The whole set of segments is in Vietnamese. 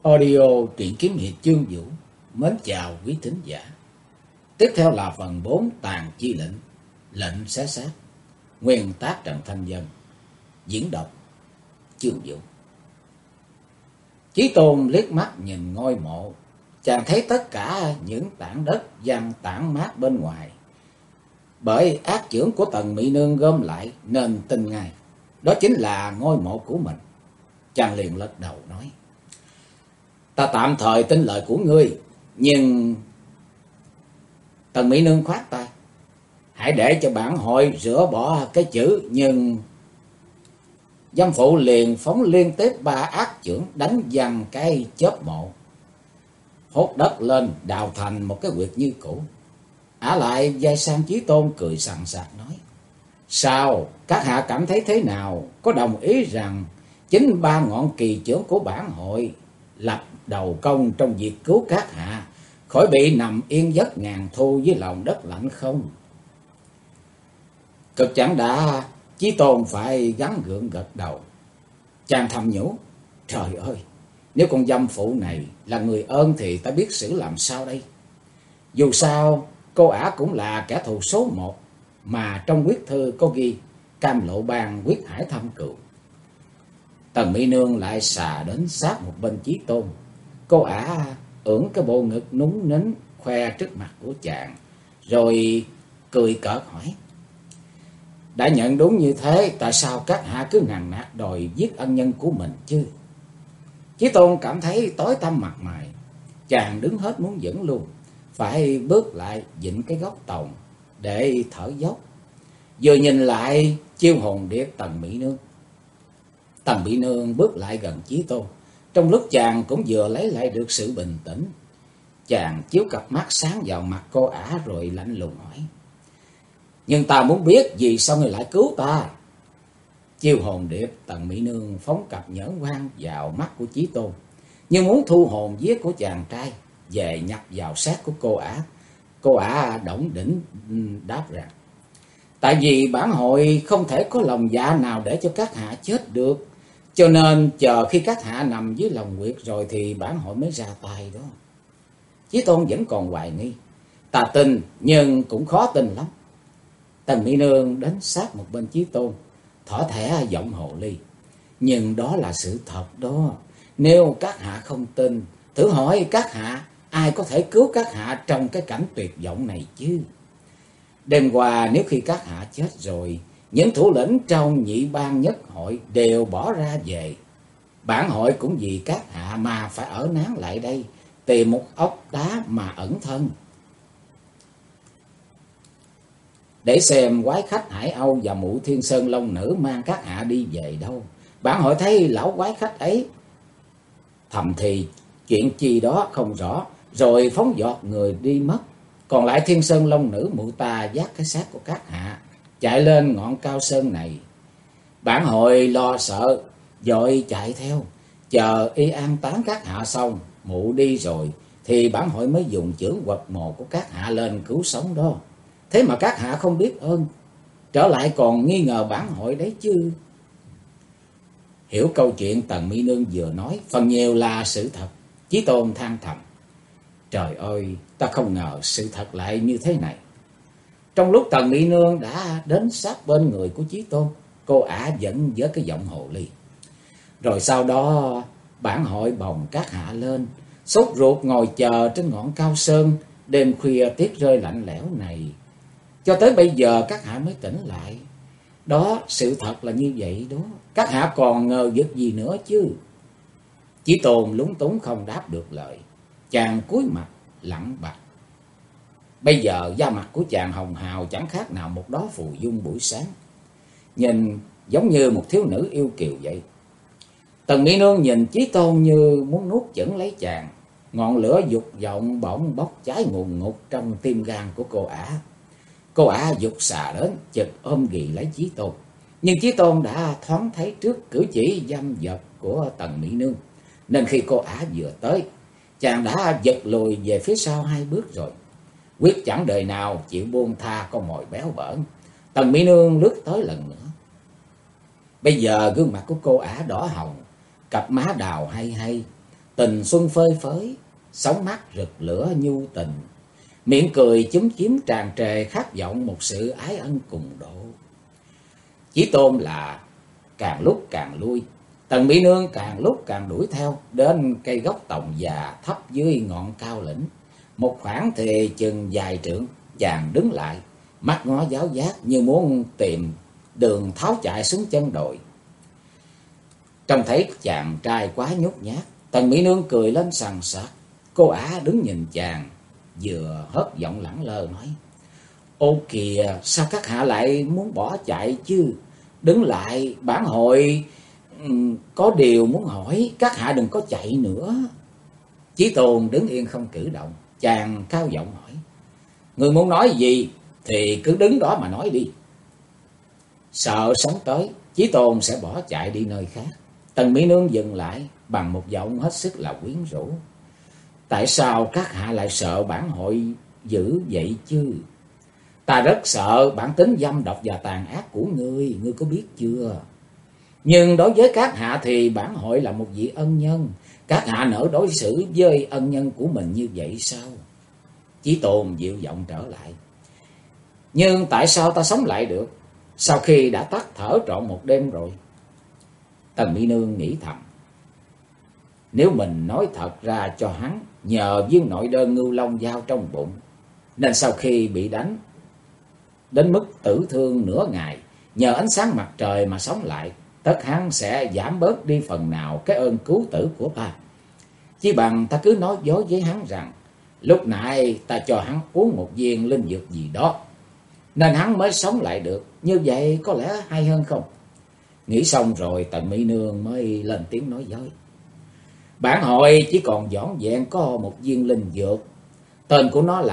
Audio truyện kiếm hiệp chương vũ. Mến chào quý thính giả. Tiếp theo là phần 4 tàn chi lệnh. Lệnh xé xác. Nguyên tác Trần Thanh Dân. Diễn đọc chương vũ. Chí Tôn liếc mắt nhìn ngôi mộ. Chàng thấy tất cả những tảng đất văng tản mát bên ngoài, bởi ác chưởng của Tần Mỹ Nương gom lại nên tin ngay đó chính là ngôi mộ của mình. Chàng liền lắc đầu nói: Ta tạm thời tin lời của ngươi, nhưng... Tần Mỹ Nương khoát tay: Hãy để cho bản hội rửa bỏ cái chữ nhưng. Dâm phụ liền phóng liên tiếp 3 ác chưởng đánh văng cái chớp mộ, hốt đất lên đào thành một cái huyệt như cũ. Ả lại vai sang Chí Tôn cười sằng sặc nói: Sao các hạ cảm thấy thế nào? Có đồng ý rằng chính 3 ngọn kỳ chưởng của bản hội lập đầu công trong việc cứu các hạ khỏi bị nằm yên giấc ngàn thu dưới lòng đất lạnh không? Cực chẳng đã, Chí Tôn phải gắng gượng gật đầu. Chàng thầm nhủ: Trời ơi, nếu con dâm phụ này là người ơn thì ta biết xử làm sao đây? Dù sao cô ả cũng là kẻ thù số 1, mà trong quyết thư có ghi cam lộ bang quyết hải thâm cừu. Tần Mỹ Nương lại xà đến sát một bên Chí Tôn. Cô ả ưỡn cái bộ ngực núng nính khoe trước mặt của chàng, rồi cười cợt hỏi: Đã nhận đúng như thế, tại sao các hạ cứ ngằn nạt đòi giết ân nhân của mình chứ? Chí Tôn cảm thấy tối tăm mặt mày. Chàng đứng hết muốn dẫn luôn, phải bước lại vịn cái góc tòng để thở dốc, vừa nhìn lại chiêu hồn điệp Tần Mỹ Nương. Tần Mỹ Nương bước lại gần Chí Tôn, trong lúc chàng cũng vừa lấy lại được sự bình tĩnh. Chàng chiếu cặp mắt sáng vào mặt cô ả rồi lạnh lùng hỏi: Nhưng ta muốn biết vì sao ngươi lại cứu ta? Chiêu hồn điệp Tần Mỹ Nương phóng cặp nhẫn quang vào mắt của Chí Tôn, như muốn thu hồn vía của chàng trai về nhập vào xác của cô ả. Cô ả đổng đỉnh đáp rằng: Tại vì bản hội không thể có lòng dạ nào để cho các hạ chết được, cho nên chờ khi các hạ nằm dưới lòng huyệt rồi thì bản hội mới ra tay đó. Chí Tôn vẫn còn hoài nghi: Ta tin nhưng cũng khó tin lắm. Tần Mỹ Nương đến sát một bên Chí Tôn, thỏ thẻ giọng hồ ly: Nhưng đó là sự thật đó. Nếu các hạ không tin, thử hỏi các hạ ai có thể cứu các hạ trong cái cảnh tuyệt vọng này chứ? Đêm qua nếu khi các hạ chết rồi, những thủ lĩnh trong nhị bang nhất hội đều bỏ ra về. Bản hội cũng vì các hạ mà phải ở nán lại đây, tìm một ốc đá mà ẩn thân, để xem quái khách Hải Âu và mụ Thiên Sơn Long Nữ mang các hạ đi về đâu. Bản hội thấy lão quái khách ấy thầm thì chuyện chi đó không rõ, rồi phóng giọt người đi mất. Còn lại Thiên Sơn Long Nữ mụ ta dắt cái xác của các hạ chạy lên ngọn cao sơn này. Bản hội lo sợ vội chạy theo, chờ y an táng các hạ xong, mụ đi rồi thì bản hội mới dùng chưởng quật mồ của các hạ lên cứu sống đó. Thế mà các hạ không biết ơn, trở lại còn nghi ngờ bản hội đấy chứ. Hiểu câu chuyện Tần Mỹ Nương vừa nói phần nhiều là sự thật, Chí Tôn than thầm: Trời ơi, ta không ngờ sự thật lại như thế này. Trong lúc Tần Mỹ Nương đã đến sát bên người của Chí Tôn, cô ả vẫn với cái giọng hồ ly: Rồi sau đó bản hội bồng các hạ lên, sốt ruột ngồi chờ trên ngọn cao sơn. Đêm khuya tiết rơi lạnh lẽo này, cho tới bây giờ các hạ mới tỉnh lại. Đó, sự thật là như vậy đó. Các hạ còn ngờ vực gì nữa chứ? Chí Tôn lúng túng không đáp được lời. Chàng cúi mặt lặng bặt. Bây giờ da mặt của chàng hồng hào chẳng khác nào một đóa phù dung buổi sáng, nhìn giống như một thiếu nữ yêu kiều vậy. Tần Mỹ Nương nhìn Chí Tôn như muốn nuốt chửng lấy chàng. Ngọn lửa dục vọng bỗng bốc cháy ngùn ngụt trong tim gan của cô ả. Cô ả giục xà đến, chực ôm ghì lấy Chí Tôn. Nhưng Chí Tôn đã thoáng thấy trước cử chỉ dâm dật của Tần Mỹ Nương, nên khi cô ả vừa tới, chàng đã giật lùi về phía sau 2 bước rồi, quyết chẳng đời nào chịu buông tha con mồi béo bở. Tần Mỹ Nương lướt tới lần nữa. Bây giờ gương mặt của cô ả đỏ hồng, cặp má đào hay hay, tình xuân phơi phới, sóng mắt rực lửa nhu tình, miệng cười chúm chím tràn trề khát vọng một sự ái ân cùng độ. Chí Tôn là càng lúc càng lui, Tần Mỹ Nương càng lúc càng đuổi theo, đến cây gốc tòng già thấp dưới ngọn cao lĩnh. Một khoảng thì chừng vài trượng, chàng đứng lại, mắt ngó giáo giác như muốn tìm đường tháo chạy xuống chân đồi. Trông thấy chàng trai quá nhút nhát, Tần Mỹ Nương cười lên sằng sặc. Cô ả đứng nhìn chàng, vừa hớt giọng lẳng lơ nói: "Ô kìa, sao các hạ lại muốn bỏ chạy chứ? Đứng lại, bản hội có điều muốn hỏi, các hạ đừng có chạy nữa." Chí Tôn đứng yên không cử động, chàng cao giọng hỏi: "Người muốn nói gì thì cứ đứng đó mà nói đi." Sợ sống tới, Chí Tôn sẽ bỏ chạy đi nơi khác. Tần Mỹ Nương dừng lại bằng một giọng hết sức là quyến rũ: "Tại sao các hạ lại sợ bản hội dữ vậy chứ? Ta rất sợ bản tính dâm độc và tàn ác của ngươi, ngươi có biết chưa? Nhưng đối với các hạ thì bản hội là một vị ân nhân. Các hạ nỡ đối xử với ân nhân của mình như vậy sao?" Chí Tôn dịu giọng trở lại: "Nhưng tại sao ta sống lại được, sau khi đã tắt thở trọn một đêm rồi?" Tần Mỹ Nương nghĩ thầm: nếu mình nói thật ra cho hắn nhờ viên nội đơn ngưu long dao trong bụng, nên sau khi bị đánh đến mức tử thương nửa ngày, nhờ ánh sáng mặt trời mà sống lại, tất hắn sẽ giảm bớt đi phần nào cái ơn cứu tử của ta. Chỉ bằng ta cứ nói dối với hắn rằng lúc nãy ta cho hắn uống một viên linh dược gì đó, nên hắn mới sống lại được. Như vậy có lẽ hay hơn không? Nghĩ xong rồi, Tần Mỹ Nương mới lên tiếng nói dối: "Bản hội chỉ còn vỏn vẹn có một viên linh dược, tên của nó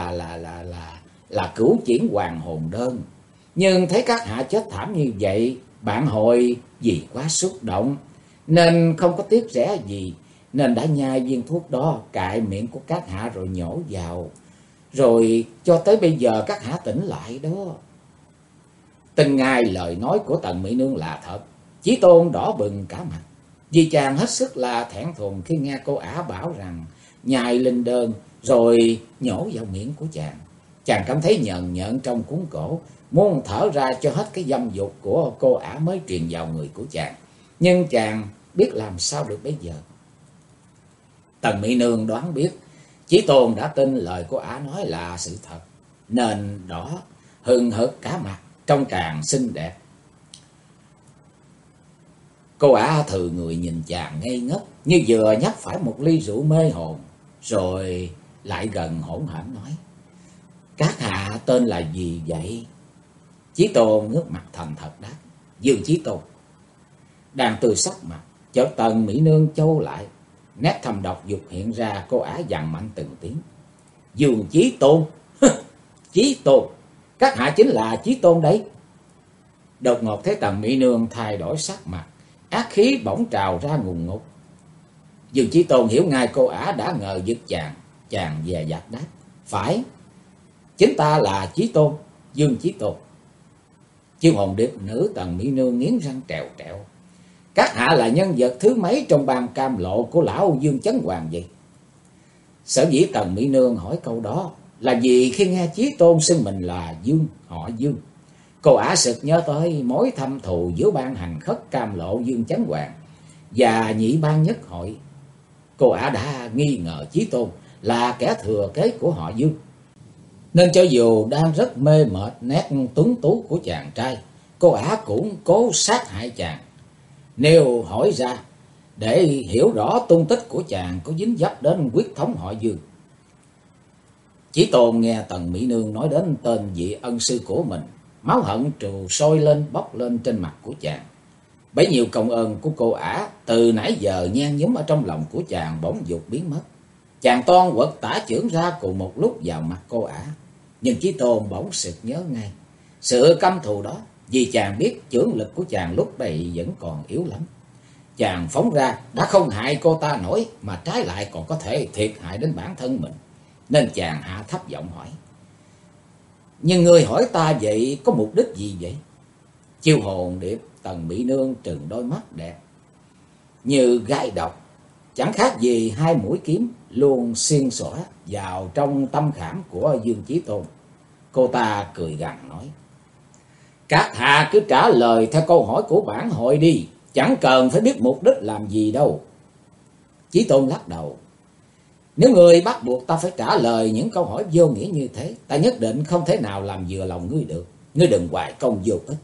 là Cửu Chuyển Hoàng Hồn Đơn. Nhưng thấy các hạ chết thảm như vậy, bản hội vì quá xúc động nên không có tiếc rẻ gì, nên đã nhai viên thuốc đó cại miệng của các hạ rồi nhổ vào, rồi cho tới bây giờ các hạ tỉnh lại đó." Tin ngay lời nói của Tần Mỹ Nương là thật, Chí Tôn đỏ bừng cả mặt, vì chàng hết sức là thẹn thùng khi nghe cô ả bảo rằng nhai linh đơn rồi nhổ vào miệng của chàng. Chàng cảm thấy nhờn nhợn trong cuống cổ, muốn thở ra cho hết cái dâm dục của cô ả mới truyền vào người của chàng. Nhưng chàng biết làm sao được bây giờ. Tần Mỹ Nương đoán biết Chí Tôn đã tin lời của ả nói là sự thật, nên đỏ hừng hực cả mặt, trông càng xinh đẹp. Cô ả thừ người nhìn chàng ngây ngất, như vừa nhấp phải một ly rượu mê hồn, rồi lại gần hỗn hển nói: "Các hạ tên là gì vậy?" Chí Tôn ngước mặt thành thật đáp: "Dương Chí Tôn." Đang tươi sắc mặt, chợt Tần Mỹ Nương châu lại, nét thầm độc dục hiện ra, cô ả dằn mạnh từng tiếng: "Dương Chí Tôn, Chí Tôn, các hạ chính là Chí Tôn đấy." Đột ngột thấy Tần Mỹ Nương thay đổi sắc mặt, ác khí bỗng trào ra ngùn ngụt. Dương Chí Tôn hiểu ngay cô ả đã ngờ vực chàng, chàng dè dặt đáp: "Phải, chính ta là Chí Tôn, Dương Chí Tôn." Chiêu hồn điệp nữ Tần Mỹ Nương nghiến răng trèo trẹo: "Các hạ là nhân vật thứ mấy trong ban cam lộ của lão Dương Chấn Hoàng vậy?" Sở dĩ Tần Mỹ Nương hỏi câu đó là vì khi nghe Chí Tôn xưng mình là Dương, họ Dương, cô ả sực nhớ tới mối thâm thù giữa ban hành khất cam lộ Dương Chấn Hoàng và nhị ban nhất hội. Cô ả đã nghi ngờ Chí Tôn là kẻ thừa kế của họ Dương, nên cho dù đang rất mê mệt nét tuấn tú của chàng trai, cô ả cũng cố sát hại chàng. Nếu hỏi ra để hiểu rõ tung tích của chàng có dính dấp đến huyết thống họ Dương. Chí Tôn nghe Tần Mỹ Nương nói đến tên vị ân sư của mình, máu hận trù sôi lên bốc lên trên mặt của chàng. Bấy nhiêu công ơn của cô ả từ nãy giờ nhan nhúm ở trong lòng của chàng bỗng dục biến mất. Chàng toan quật tả chưởng ra cùng một lúc vào mặt cô ả, nhưng Chí Tôn bỗng sực nhớ ngay sự căm thù đó, vì chàng biết chưởng lực của chàng lúc này vẫn còn yếu lắm. Chàng phóng ra đã không hại cô ta nổi, mà trái lại còn có thể thiệt hại đến bản thân mình, nên chàng hạ thấp giọng hỏi: "Nhưng ngươi hỏi ta vậy có mục đích gì vậy?" Chiêu hồn điệp Tần Mỹ Nương trừng đôi mắt đẹp như gai độc, chẳng khác gì hai mũi kiếm luôn xiên xõa vào trong tâm khảm của Dương Chí Tôn. Cô ta cười gằn nói: các hạ cứ trả lời theo câu hỏi của bản hội đi, chẳng cần phải biết mục đích làm gì đâu. Chí Tôn lắc đầu: nếu người bắt buộc ta phải trả lời những câu hỏi vô nghĩa như thế, ta nhất định không thể nào làm vừa lòng ngươi được. Ngươi đừng hoài công vô ích.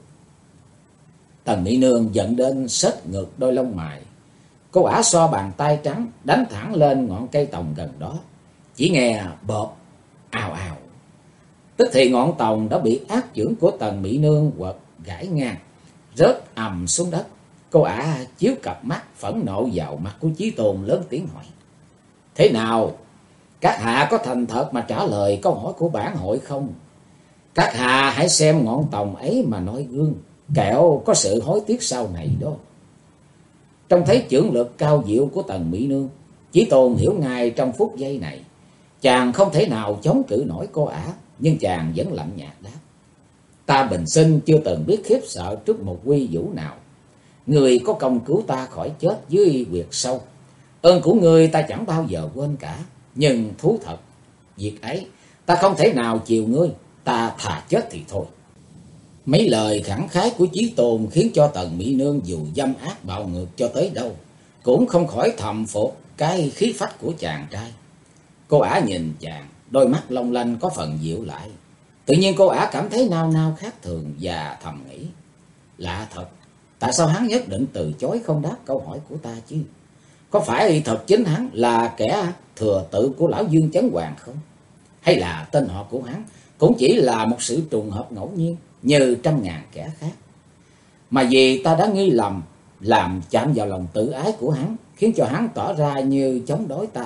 Tần Mỹ Nương giận đến xết ngược đôi lông mày. Cô ả so bàn tay trắng đánh thẳng lên ngọn cây tòng gần đó. Chỉ nghe bộp ào ào, tức thì ngọn tòng đã bị ác chưởng của Tần Mỹ Nương quật gãy ngang, rớt ầm xuống đất. Cô ả chiếu cặp mắt phẫn nộ vào mặt của Chí Tôn, lớn tiếng hỏi: thế nào, các hạ có thành thật mà trả lời câu hỏi của bản hội không? Các hạ hãy xem ngọn tòng ấy mà noi gương, kẻo có sự hối tiếc sau này đó. Trông thấy chưởng lực cao diệu của Tần Mỹ Nương, Chí Tôn hiểu ngay trong phút giây này chàng không thể nào chống cự nổi cô ả, nhưng chàng vẫn lạnh nhạt đáp: ta bình sinh chưa từng biết khiếp sợ trước một quy vũ nào. Người có công cứu ta khỏi chết dưới huyệt sâu, ơn của người ta chẳng bao giờ quên cả. Nhưng thú thật, việc ấy ta không thể nào chiều ngươi, ta thà chết thì thôi. Mấy lời khẳng khái của Chí Tôn khiến cho Tần Mỹ Nương dù dâm ác bạo ngược cho tới đâu cũng không khỏi thầm phục cái khí phách của chàng trai. Cô ả nhìn chàng, đôi mắt long lanh có phần dịu lại. Tự nhiên cô ả cảm thấy nao nao khác thường và thầm nghĩ: lạ thật, tại sao hắn nhất định từ chối không đáp câu hỏi của ta chứ? Có phải thật chính hắn là kẻ thừa tự của lão Dương Chấn Hoàng không? Hay là tên họ của hắn cũng chỉ là một sự trùng hợp ngẫu nhiên như trăm ngàn kẻ khác? Mà vì ta đã nghi lầm, làm chạm vào lòng tự ái của hắn, khiến cho hắn tỏ ra như chống đối ta.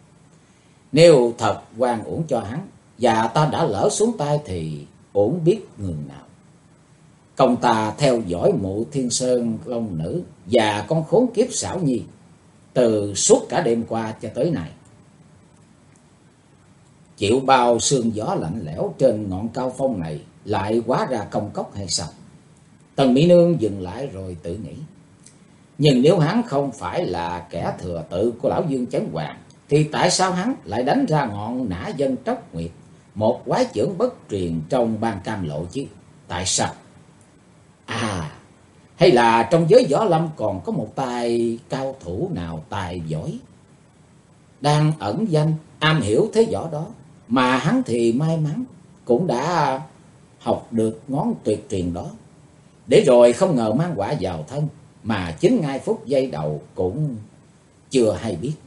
Nếu thật oan uổng cho hắn và ta đã lỡ xuống tay thì uổng biết người nào. Công ta theo dõi mụ Thiên Sơn Long Nữ và con khốn kiếp Xảo Nhi từ suốt cả đêm qua cho tới nay, chịu bao sương gió lạnh lẽo trên ngọn cao phong này, lại hóa ra công cốc hay sao? Tần Mỹ Nương dừng lại rồi tự nghĩ: nhưng nếu hắn không phải là kẻ thừa tự của lão Dương Chấn Hoàng, thì tại sao hắn lại đánh ra ngọn Nã Dân Tróc Nguyệt, một quái chưởng bất truyền trong Ban Cam Lộ chứ? Tại sao? À, hay là trong giới võ lâm còn có một tài cao thủ nào tài giỏi, đang ẩn danh am hiểu thế võ đó, mà hắn thì may mắn cũng đã học được ngón tuyệt truyền đó, để rồi không ngờ mang quả vào thân, mà chính ngay phút giây đầu cũng chưa hay biết.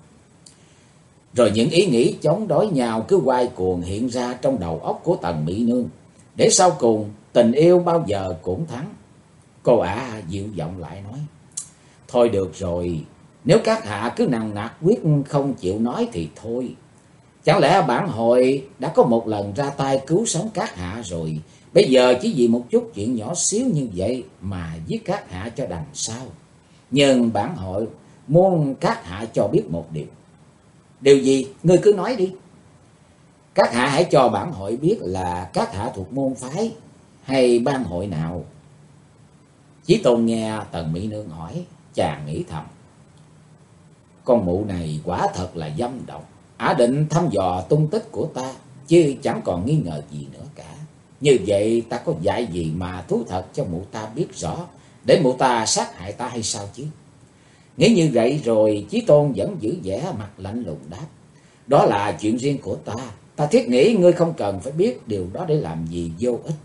Rồi những ý nghĩ chống đối nhau cứ quay cuồng hiện ra trong đầu óc của Tần Mỹ Nương, để sau cùng tình yêu bao giờ cũng thắng. Cô ả dịu giọng lại nói: thôi được rồi, nếu các hạ cứ nằng nặc quyết không chịu nói thì thôi. Chẳng lẽ bản hội đã có một lần ra tay cứu sống các hạ rồi, bây giờ chỉ vì một chút chuyện nhỏ xíu như vậy mà giết các hạ cho đành sao? Nhưng bản hội muốn các hạ cho biết một điều. Điều gì? Ngươi cứ nói đi. Các hạ hãy cho bản hội biết là các hạ thuộc môn phái hay ban hội nào. Chí Tôn nghe Tần Mỹ Nương hỏi, chàng nghĩ thầm: con mụ này quả thật là dâm độc, ả định thăm dò tung tích của ta, chứ chẳng còn nghi ngờ gì nữa cả. Như vậy ta có dạy gì mà thú thật cho mụ ta biết rõ, để mụ ta sát hại ta hay sao chứ? Nghĩ như vậy rồi, Chí Tôn vẫn giữ vẻ mặt lạnh lùng đáp: đó là chuyện riêng của ta, ta thiết nghĩ ngươi không cần phải biết điều đó để làm gì vô ích.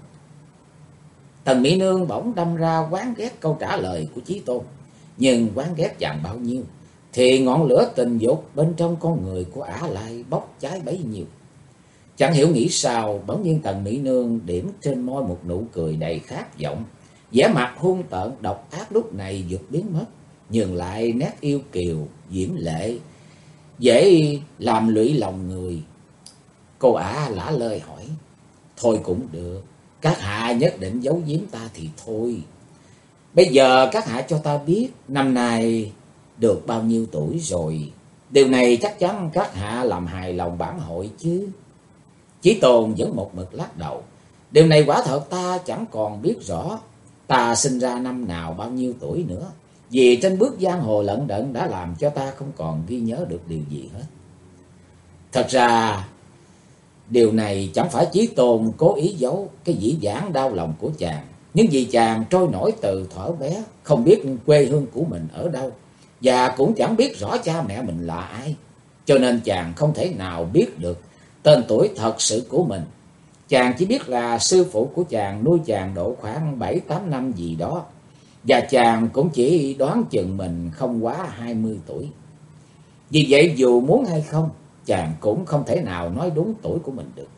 Tần Mỹ Nương bỗng đâm ra oán ghét câu trả lời của Chí Tôn, nhưng oán ghét chàng bao nhiêu thì ngọn lửa tình dục bên trong con người của ả lại bốc cháy bấy nhiêu. Chẳng hiểu nghĩ sao, bỗng nhiên Tần Mỹ Nương điểm trên môi một nụ cười đầy khát vọng, vẻ mặt hung tợn độc ác lúc này vụt biến mất, nhường lại nét yêu kiều diễm lệ, dễ làm lụy lòng người. Cô ả lả lời hỏi: thôi cũng được, các hạ nhất định giấu giếm ta thì thôi. Bây giờ các hạ cho ta biết năm nay được bao nhiêu tuổi rồi. Điều này chắc chắn các hạ làm hài lòng bản hội chứ? Chí Tôn vẫn một mực lắc đầu: điều này quả thật ta chẳng còn biết rõ. Ta sinh ra năm nào bao nhiêu tuổi nữa, Vì trên bước giang hồ lận đận đã làm cho ta không còn ghi nhớ được điều gì hết. Thật ra điều này chẳng phải Chí Tôn cố ý giấu cái dĩ vãng đau lòng của chàng, nhưng vì chàng trôi nổi từ thuở bé, không biết quê hương của mình ở đâu, và cũng chẳng biết rõ cha mẹ mình là ai, cho nên chàng không thể nào biết được tên tuổi thật sự của mình. Chàng chỉ biết là sư phụ của chàng nuôi chàng độ khoảng 7-8 năm gì đó, và chàng cũng chỉ đoán chừng mình không quá 20 tuổi. Vì vậy dù muốn hay không, chàng cũng không thể nào nói đúng tuổi của mình được.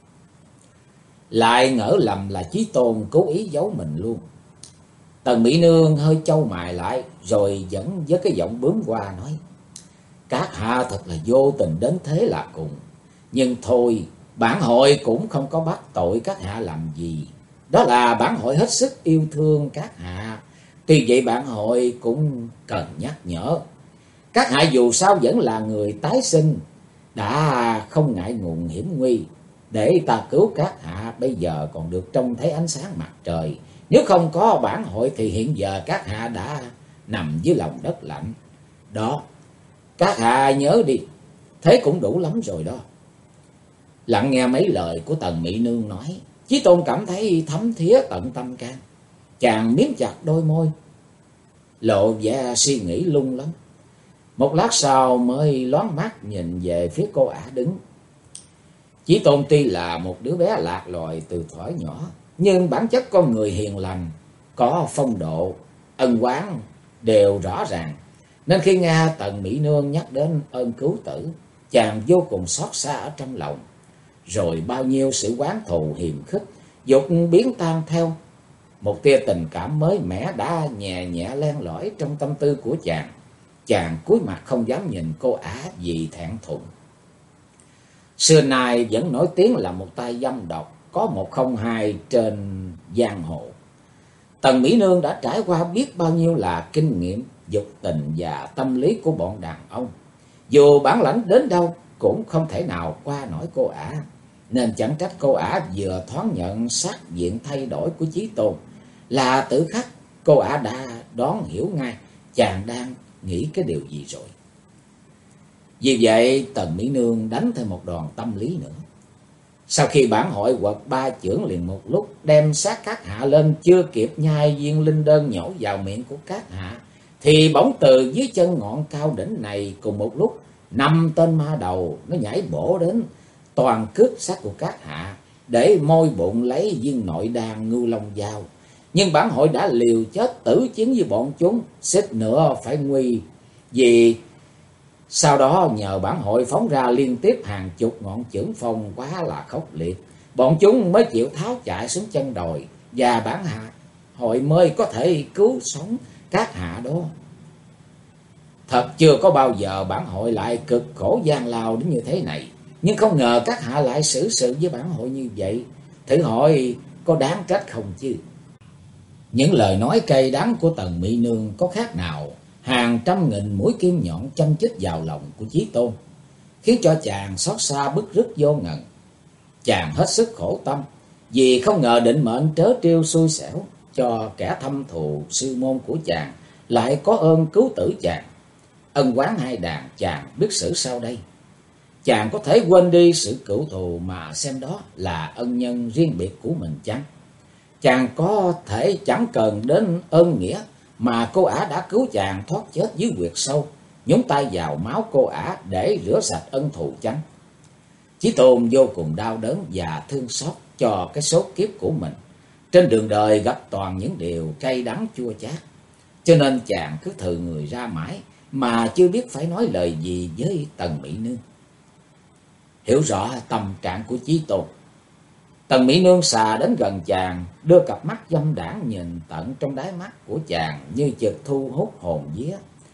Lại ngỡ lầm là Chí Tôn cố ý giấu mình luôn. Tần Mỹ Nương hơi chau mày lại, rồi vẫn với cái giọng bướm qua nói: các hạ thật là vô tình đến thế là cùng. Nhưng thôi, bản hội cũng không có bắt tội các hạ làm gì. Đó là bản hội hết sức yêu thương các hạ. Tuy vậy bản hội cũng cần nhắc nhở. Các hạ dù sao vẫn là người tái sinh, đã không ngại ngùng hiểm nguy để ta cứu các hạ, bây giờ còn được trông thấy ánh sáng mặt trời. Nếu không có bản hội thì hiện giờ các hạ đã nằm dưới lòng đất lạnh. Đó, các hạ nhớ đi, thế cũng đủ lắm rồi đó. Lặng nghe mấy lời của Tần Mỹ Nương nói, Chí Tôn cảm thấy thấm thía tận tâm can. Chàng miếm chặt đôi môi, lộ vẻ suy nghĩ lung lắm. Một lát sau mới loáng mắt nhìn về phía cô ả đứng. Chí Tôn tuy là một đứa bé lạc loài từ thuở nhỏ, nhưng bản chất con người hiền lành, có phong độ, ân oán đều rõ ràng. Nên khi nghe Tần Mỹ Nương nhắc đến ơn cứu tử, chàng vô cùng xót xa ở trong lòng. Rồi bao nhiêu sự oán thù hiềm khích dục biến tan theo. Một tia tình cảm mới mẻ đã nhẹ nhẹ len lỏi trong tâm tư của chàng. Chàng cúi mặt không dám nhìn cô ả vì thẹn thùng. Xưa nay vẫn nổi tiếng là một tay dâm độc, có một không hai trên giang hồ. Tần Mỹ Nương đã trải qua biết bao nhiêu là kinh nghiệm, dục tình và tâm lý của bọn đàn ông. Dù bản lãnh đến đâu cũng không thể nào qua nổi cô ả. Nên chẳng trách cô ả vừa thoáng nhận sắc diện thay đổi của Chí Tôn, là tự khắc cô ả đã đoán hiểu ngay chàng đang nghĩ cái điều gì rồi. Vì vậy Tần Mỹ Nương đánh thêm một đòn tâm lý nữa. Sau khi bản hội quật 3 chưởng liền một lúc, đem xác các hạ lên, chưa kịp nhai viên linh đơn nhổ vào miệng của các hạ, thì bỗng từ dưới chân ngọn cao đỉnh này cùng một lúc 5 tên ma đầu nó nhảy bổ đến, toàn cướp xác của các hạ để môi bụng lấy viên nội đan Ngưu Long Dao. Nhưng bản hội đã liều chết tử chiến với bọn chúng, xích nữa phải nguy. Vì sau đó nhờ bản hội phóng ra liên tiếp hàng chục ngọn chưởng phong quá là khốc liệt, bọn chúng mới chịu tháo chạy xuống chân đồi, và bản hội mới có thể cứu sống các hạ đó. Thật chưa có bao giờ bản hội lại cực khổ gian lao đến như thế này. Nhưng không ngờ các hạ lại xử sự với bản hội như vậy. Thử hỏi có đáng trách không chứ? Những lời nói cay đắng của Tần Mỹ Nương có khác nào hàng trăm nghìn mũi kim nhọn châm chích vào lòng của Chí Tôn, khiến cho chàng xót xa bứt rứt vô ngần. Chàng hết sức khổ tâm, vì không ngờ định mệnh trớ trêu xui xẻo cho kẻ thâm thù sư môn của chàng lại có ơn cứu tử chàng. Ân oán hai đàn chàng biết xử sao đây? Chàng có thể quên đi sự cửu thù mà xem đó là ân nhân riêng biệt của mình chăng? Chàng có thể chẳng cần đến ơn nghĩa mà cô ả đã cứu chàng thoát chết dưới huyệt sâu, nhúng tay vào máu cô ả để rửa sạch ân thù chăng? Chí Tôn vô cùng đau đớn và thương xót cho cái số kiếp của mình. Trên đường đời gặp toàn những điều cay đắng chua chát, cho nên chàng cứ thừ người ra mãi mà chưa biết phải nói lời gì với Tần Mỹ Nương. Hiểu rõ tâm trạng của Chí Tôn, Tần Mỹ Nương xà đến gần chàng, đưa cặp mắt dâm đãng nhìn tận trong đáy mắt của chàng như chợt thu hút hồn vía,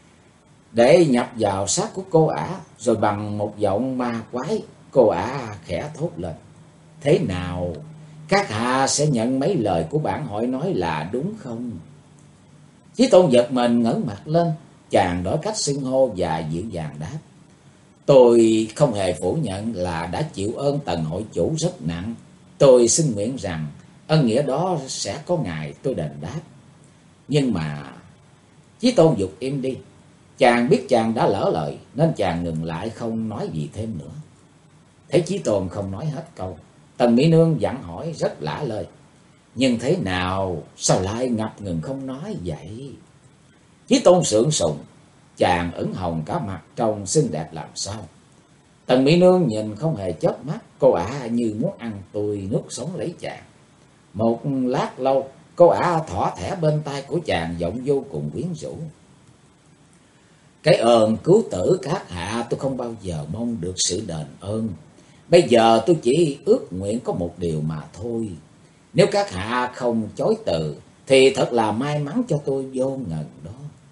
để nhập vào xác của cô ả. Rồi bằng một giọng ma quái, cô ả khẽ thốt lên: thế nào, các hạ sẽ nhận mấy lời của bản hội nói là đúng không? Chí Tôn giật mình ngẩng mặt lên, chàng đổi cách xưng hô và dịu dàng đáp: tôi không hề phủ nhận là đã chịu ơn Tần hội chủ rất nặng. Tôi xin nguyện rằng ân nghĩa đó sẽ có ngày tôi đền đáp. Nhưng mà Chí Tôn giục im đi. Chàng biết chàng đã lỡ lời nên chàng ngừng lại không nói gì thêm nữa. Thấy Chí Tôn không nói hết câu, Tần Mỹ Nương dặn hỏi rất lả lời: nhưng thế nào sao lại ngập ngừng không nói vậy? Chí Tôn sượng sùng, chàng ửng hồng cả mặt trông xinh đẹp làm sao. Tần Mỹ Nương nhìn không hề chớp mắt, cô ả như muốn ăn tươi nuốt sống lấy chàng. Một lát lâu, cô ả thỏ thẻ bên tai của chàng, giọng vô cùng quyến rũ: cái ơn cứu tử các hạ tôi không bao giờ mong được sự đền ơn. Bây giờ tôi chỉ ước nguyện có một điều mà thôi. Nếu các hạ không chối từ thì thật là may mắn cho tôi vô ngần đó.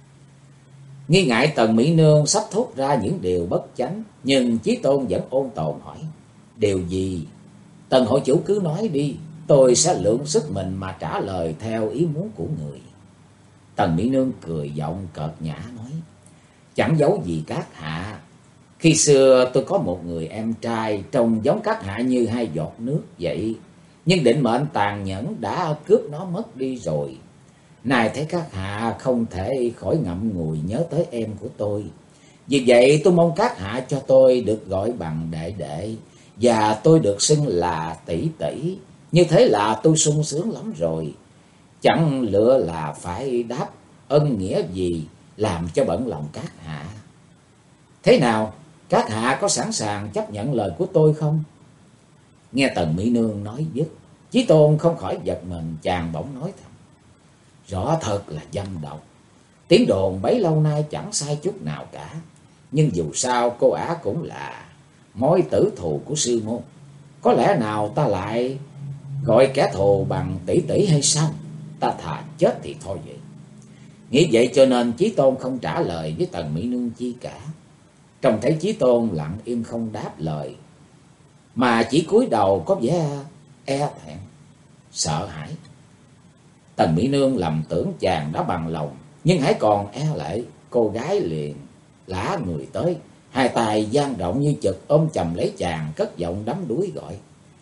Nghi ngại Tần Mỹ Nương sắp thốt ra những điều bất chánh, nhưng Chí Tôn vẫn ôn tồn hỏi: điều gì? Tần hội chủ cứ nói đi, tôi sẽ lượng sức mình mà trả lời theo ý muốn của người. Tần Mỹ Nương cười giọng cợt nhã nói: chẳng giấu gì các hạ, khi xưa tôi có một người em trai trông giống các hạ như hai giọt nước vậy, nhưng định mệnh tàn nhẫn đã cướp nó mất đi rồi. Này thấy các hạ không thể khỏi ngậm ngùi nhớ tới em của tôi. Vì vậy tôi mong các hạ cho tôi được gọi bằng đệ đệ, và tôi được xưng là tỷ tỷ. Như thế là tôi sung sướng lắm rồi. Chẳng lựa là phải đáp ân nghĩa gì làm cho bận lòng các hạ. Thế nào, các hạ có sẵn sàng chấp nhận lời của tôi không? Nghe Tần Mỹ Nương nói dứt, Chí Tôn không khỏi giật mình, chàng bỗng nói thầm: rõ thật là dâm độc. Tiếng đồn bấy lâu nay chẳng sai chút nào cả. Nhưng dù sao cô ả cũng là mối tử thù của sư môn. Có lẽ nào ta lại gọi kẻ thù bằng tỷ tỷ hay sao? Ta thà chết thì thôi vậy. Nghĩ vậy cho nên Chí Tôn không trả lời với Tần Mỹ Nương chi cả. Trông thấy Chí Tôn lặng im không đáp lời, mà chỉ cúi đầu có vẻ e thẹn, sợ hãi. Tần Mỹ Nương lầm tưởng chàng đã bằng lòng, nhưng hãy còn e lệ, cô gái liền lả người tới, hai tay dang rộng như chực ôm chầm lấy chàng, cất giọng đắm đuối gọi: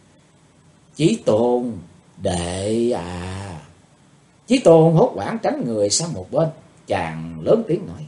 Chí Tôn, đệ à! Chí Tôn hốt hoảng tránh người sang một bên, chàng lớn tiếng nói: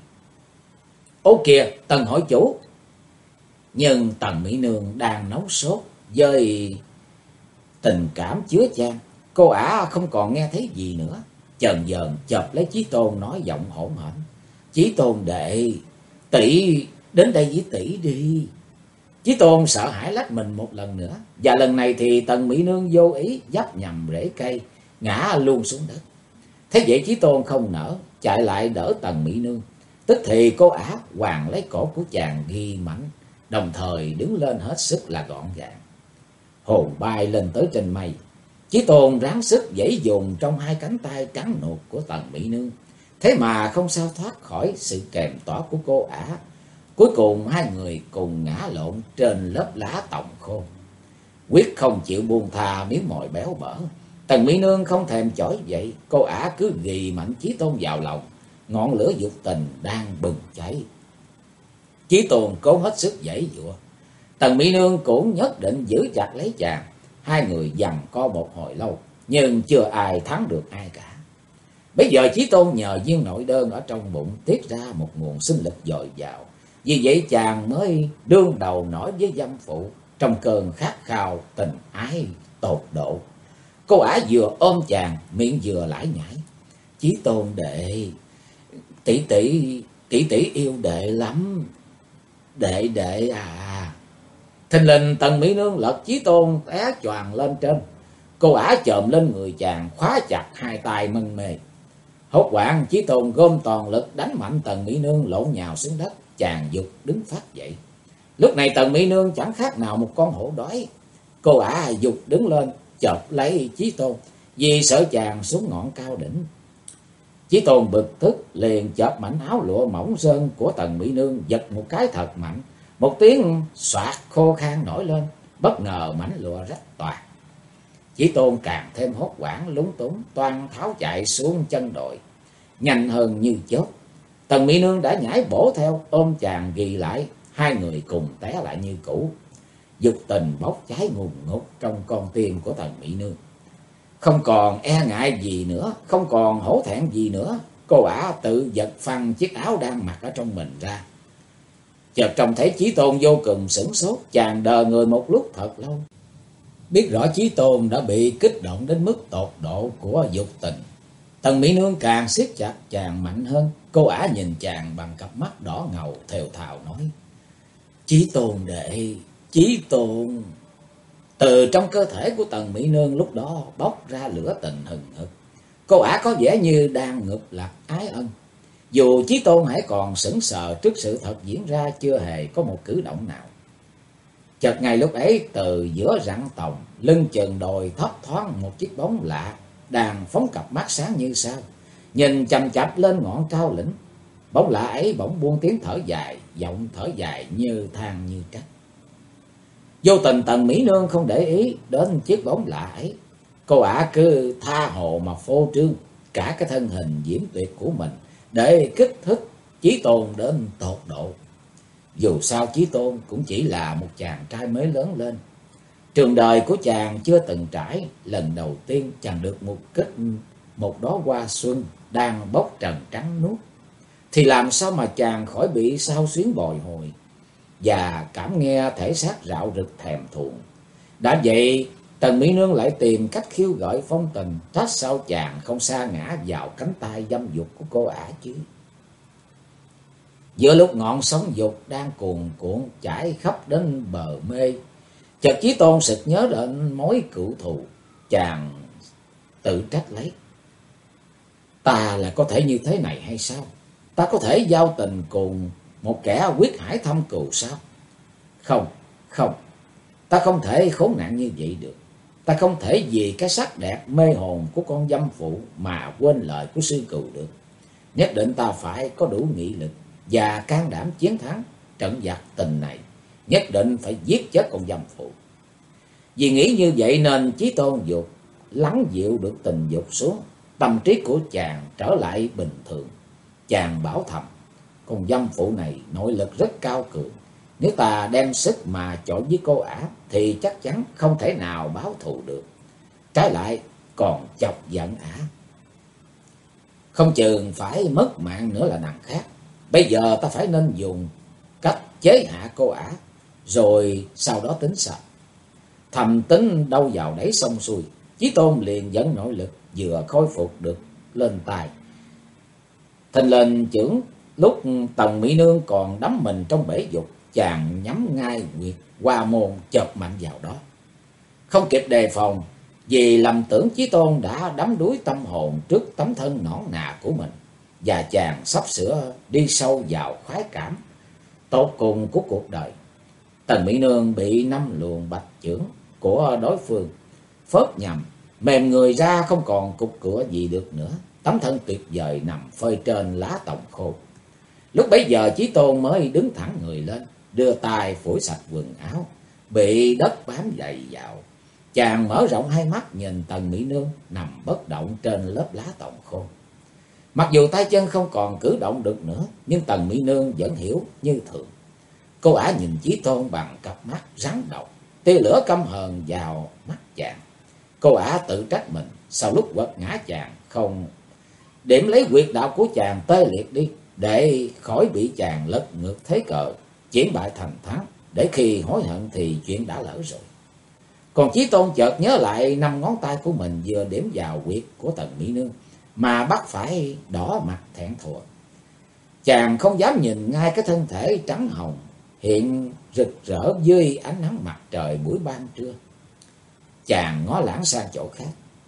ô kìa, Tần hội chủ! Nhưng Tần Mỹ Nương đang nóng sốt với tình cảm chứa chan, cô ả không còn nghe thấy gì nữa, chần dần chộp lấy Chí Tôn nói giọng hỗn hển: Chí Tôn đệ, tỷ đến đây với tỷ đi. Chí Tôn sợ hãi lách mình một lần nữa, và lần này thì Tần Mỹ Nương vô ý dấp nhầm rễ cây, ngã luôn xuống đất. Thế vậy Chí Tôn không nỡ, chạy lại đỡ Tần Mỹ Nương. Tức thì cô ả quàng lấy cổ của chàng ghi mảnh, đồng thời đứng lên hết sức là gọn gàng. Hồn bay lên tới trên mây, Chí Tôn ráng sức giãy dồn trong hai cánh tay trắng nuột của Tần Mỹ Nương, thế mà không sao thoát khỏi sự kèm tỏa của cô ả. Cuối cùng hai người cùng ngã lộn trên lớp lá tòng khô, quyết không chịu buông tha miếng mồi béo bở. Tần Mỹ Nương không thèm chổi dậy, cô ả cứ ghì mạnh Chí Tôn vào lòng, ngọn lửa dục tình đang bừng cháy. Chí Tôn cố hết sức giãy giụa, Tần Mỹ Nương cũng nhất định giữ chặt lấy chàng. Hai người giằng co một hồi lâu, nhưng chưa ai thắng được ai cả. Bây giờ Chí Tôn nhờ viên nội đơn ở trong bụng tiết ra một nguồn sinh lực dồi dào, vì vậy chàng mới đương đầu nổi với dâm phụ trong cơn khát khao tình ái tột độ. Cô ả vừa ôm chàng, miệng vừa lải nhải: Chí Tôn đệ, tỷ tỷ yêu đệ lắm, đệ đệ à! Thình lình Tần Mỹ Nương lật Chí Tôn té choàng lên trên. Cô ả chồm lên người chàng, khóa chặt hai tay mân mê. Hốt hoảng Chí Tôn gom toàn lực đánh mạnh Tần Mỹ Nương lộn nhào xuống đất. Chàng giục đứng phát dậy. Lúc này Tần Mỹ Nương chẳng khác nào một con hổ đói. Cô ả giục đứng lên chộp lấy Chí Tôn, vì sợ chàng xuống ngọn cao đỉnh. Chí Tôn bực tức liền chộp mảnh áo lụa mỏng sơn của Tần Mỹ Nương, giật một cái thật mạnh. Một tiếng xoạt khô khan nổi lên, bất ngờ mảnh lụa rách toạc. Chí Tôn càng thêm hốt hoảng lúng túng, toan tháo chạy xuống chân đồi. Nhanh hơn như chớp, Tần Mỹ Nương đã nhảy bổ theo, ôm chàng ghi lại. Hai người cùng té lại như cũ. Dục tình bốc cháy ngùn ngụt trong con tim của Tần Mỹ Nương. Không còn e ngại gì nữa, không còn hổ thẹn gì nữa, Cô ả tự giật phăng chiếc áo đang mặc ở trong mình ra. Chợt trông thấy Chí Tôn vô cùng sửng sốt, chàng đờ người một lúc thật lâu. Biết rõ Chí Tôn đã bị kích động đến mức tột độ của dục tình. Tần Mỹ Nương càng siết chặt chàng mạnh hơn. Cô ả nhìn chàng bằng cặp mắt đỏ ngầu, thều thào nói: Chí Tôn đệ, Chí Tôn. Từ trong cơ thể của Tần Mỹ Nương lúc đó bốc ra lửa tình hừng hực. Cô ả có vẻ như đang ngực lạc ái ân. Dù Chí Tôn hãy còn sững sờ trước sự thật diễn ra, chưa hề có một cử động nào. Chợt ngay lúc ấy, từ giữa rặng tòng, lưng chừng đồi thấp thoáng một chiếc bóng lạ, đang phóng cặp mắt sáng như sao, nhìn chằm chằm lên ngọn cao lĩnh. Bóng lạ ấy bỗng buông tiếng thở dài, giọng thở dài như than như trách. Vô tình Tần Mỹ Nương không để ý đến chiếc bóng lạ ấy. Cô ả cứ tha hồ mà phô trương cả cái thân hình diễm tuyệt của mình để kích thích Chí Tôn đến tột độ. Dù sao Chí Tôn cũng chỉ là một chàng trai mới lớn lên. Trường đời của chàng chưa từng trải, lần đầu tiên chàng được một kích một đóa hoa xuân đang bốc trần trắng nuốt, thì làm sao mà chàng khỏi bị xao xuyến bồi hồi và cảm nghe thể xác rạo rực thèm thuồng. Đã vậy, Tần Mỹ Nương lại tìm cách khiêu gợi phong tình, trách sao chàng không sa ngã vào cánh tay dâm dục của cô ả chứ. Giữa lúc ngọn sóng dục đang cuồn cuộn chảy khắp đến bờ mê, chợt Chí Tôn sực nhớ đến mối cựu thù. Chàng tự trách lấy: ta là có thể như thế này hay sao? Ta có thể giao tình cùng một kẻ quyết hải thâm cừu sao? Không, không, ta không thể khốn nạn như vậy được. Ta không thể vì cái sắc đẹp mê hồn của con dâm phụ mà quên lời của sư cừu được. Nhất định ta phải có đủ nghị lực và can đảm chiến thắng trận giặc tình này. Nhất định phải giết chết con dâm phụ. Vì nghĩ như vậy nên Chí Tôn dục lắng dịu được tình dục xuống. Tâm trí của chàng trở lại bình thường. Chàng bảo thầm: con dâm phụ này nội lực rất cao cường. Nếu ta đem sức mà chọi với cô ả thì chắc chắn không thể nào báo thù được. Trái lại còn chọc giận ả, không chừng phải mất mạng nữa là đằng khác. Bây giờ ta phải nên dùng cách chế hạ cô ả, rồi sau đó tính sao. Thầm tính đâu vào đấy xong xuôi, Chí Tôn liền dẫn nội lực vừa khôi phục được lên tài. Thình lình chưởng lúc Tần Mỹ Nương còn đắm mình trong bể dục, chàng nhắm ngay huyệt Hoa Môn chộp mạnh vào đó. Không kịp đề phòng, vì lầm tưởng Chí Tôn đã đắm đuối tâm hồn trước tấm thân nõn nà của mình, và chàng sắp sửa đi sâu vào khoái cảm tột cùng của cuộc đời. Tần Mỹ Nương bị 5 luồng bạch chưởng của đối phương phớt nhằm, mềm người ra không còn cục cửa gì được nữa. Tấm thân tuyệt vời nằm phơi trên lá tòng khô. Lúc bấy giờ Chí Tôn mới đứng thẳng người lên, đưa tay phủi sạch quần áo bị đất bám dày vào. Chàng mở rộng hai mắt nhìn Tần Mỹ Nương nằm bất động trên lớp lá tòng khô. Mặc dù tay chân không còn cử động được nữa, nhưng Tần Mỹ Nương vẫn hiểu như thường. Cô ả nhìn Chí Tôn bằng cặp mắt rắn độc, tia lửa căm hờn vào mắt chàng. Cô ả tự trách mình, sau lúc quật ngã chàng không điểm lấy quyệt đạo của chàng tê liệt đi, để khỏi bị chàng lật ngược thế cờ, chuyển bại thành thắng, để khi hối hận thì chuyện đã lỡ rồi. Còn Chí Tôn chợt nhớ lại 5 ngón tay của mình vừa điểm vào quyệt của Tần Mỹ Nương, mà bắt phải đỏ mặt thẹn thùa. Chàng không dám nhìn ngay cái thân thể trắng hồng hiện rực rỡ dưới ánh nắng mặt trời buổi ban trưa. Chàng ngó lãng sang chỗ khác.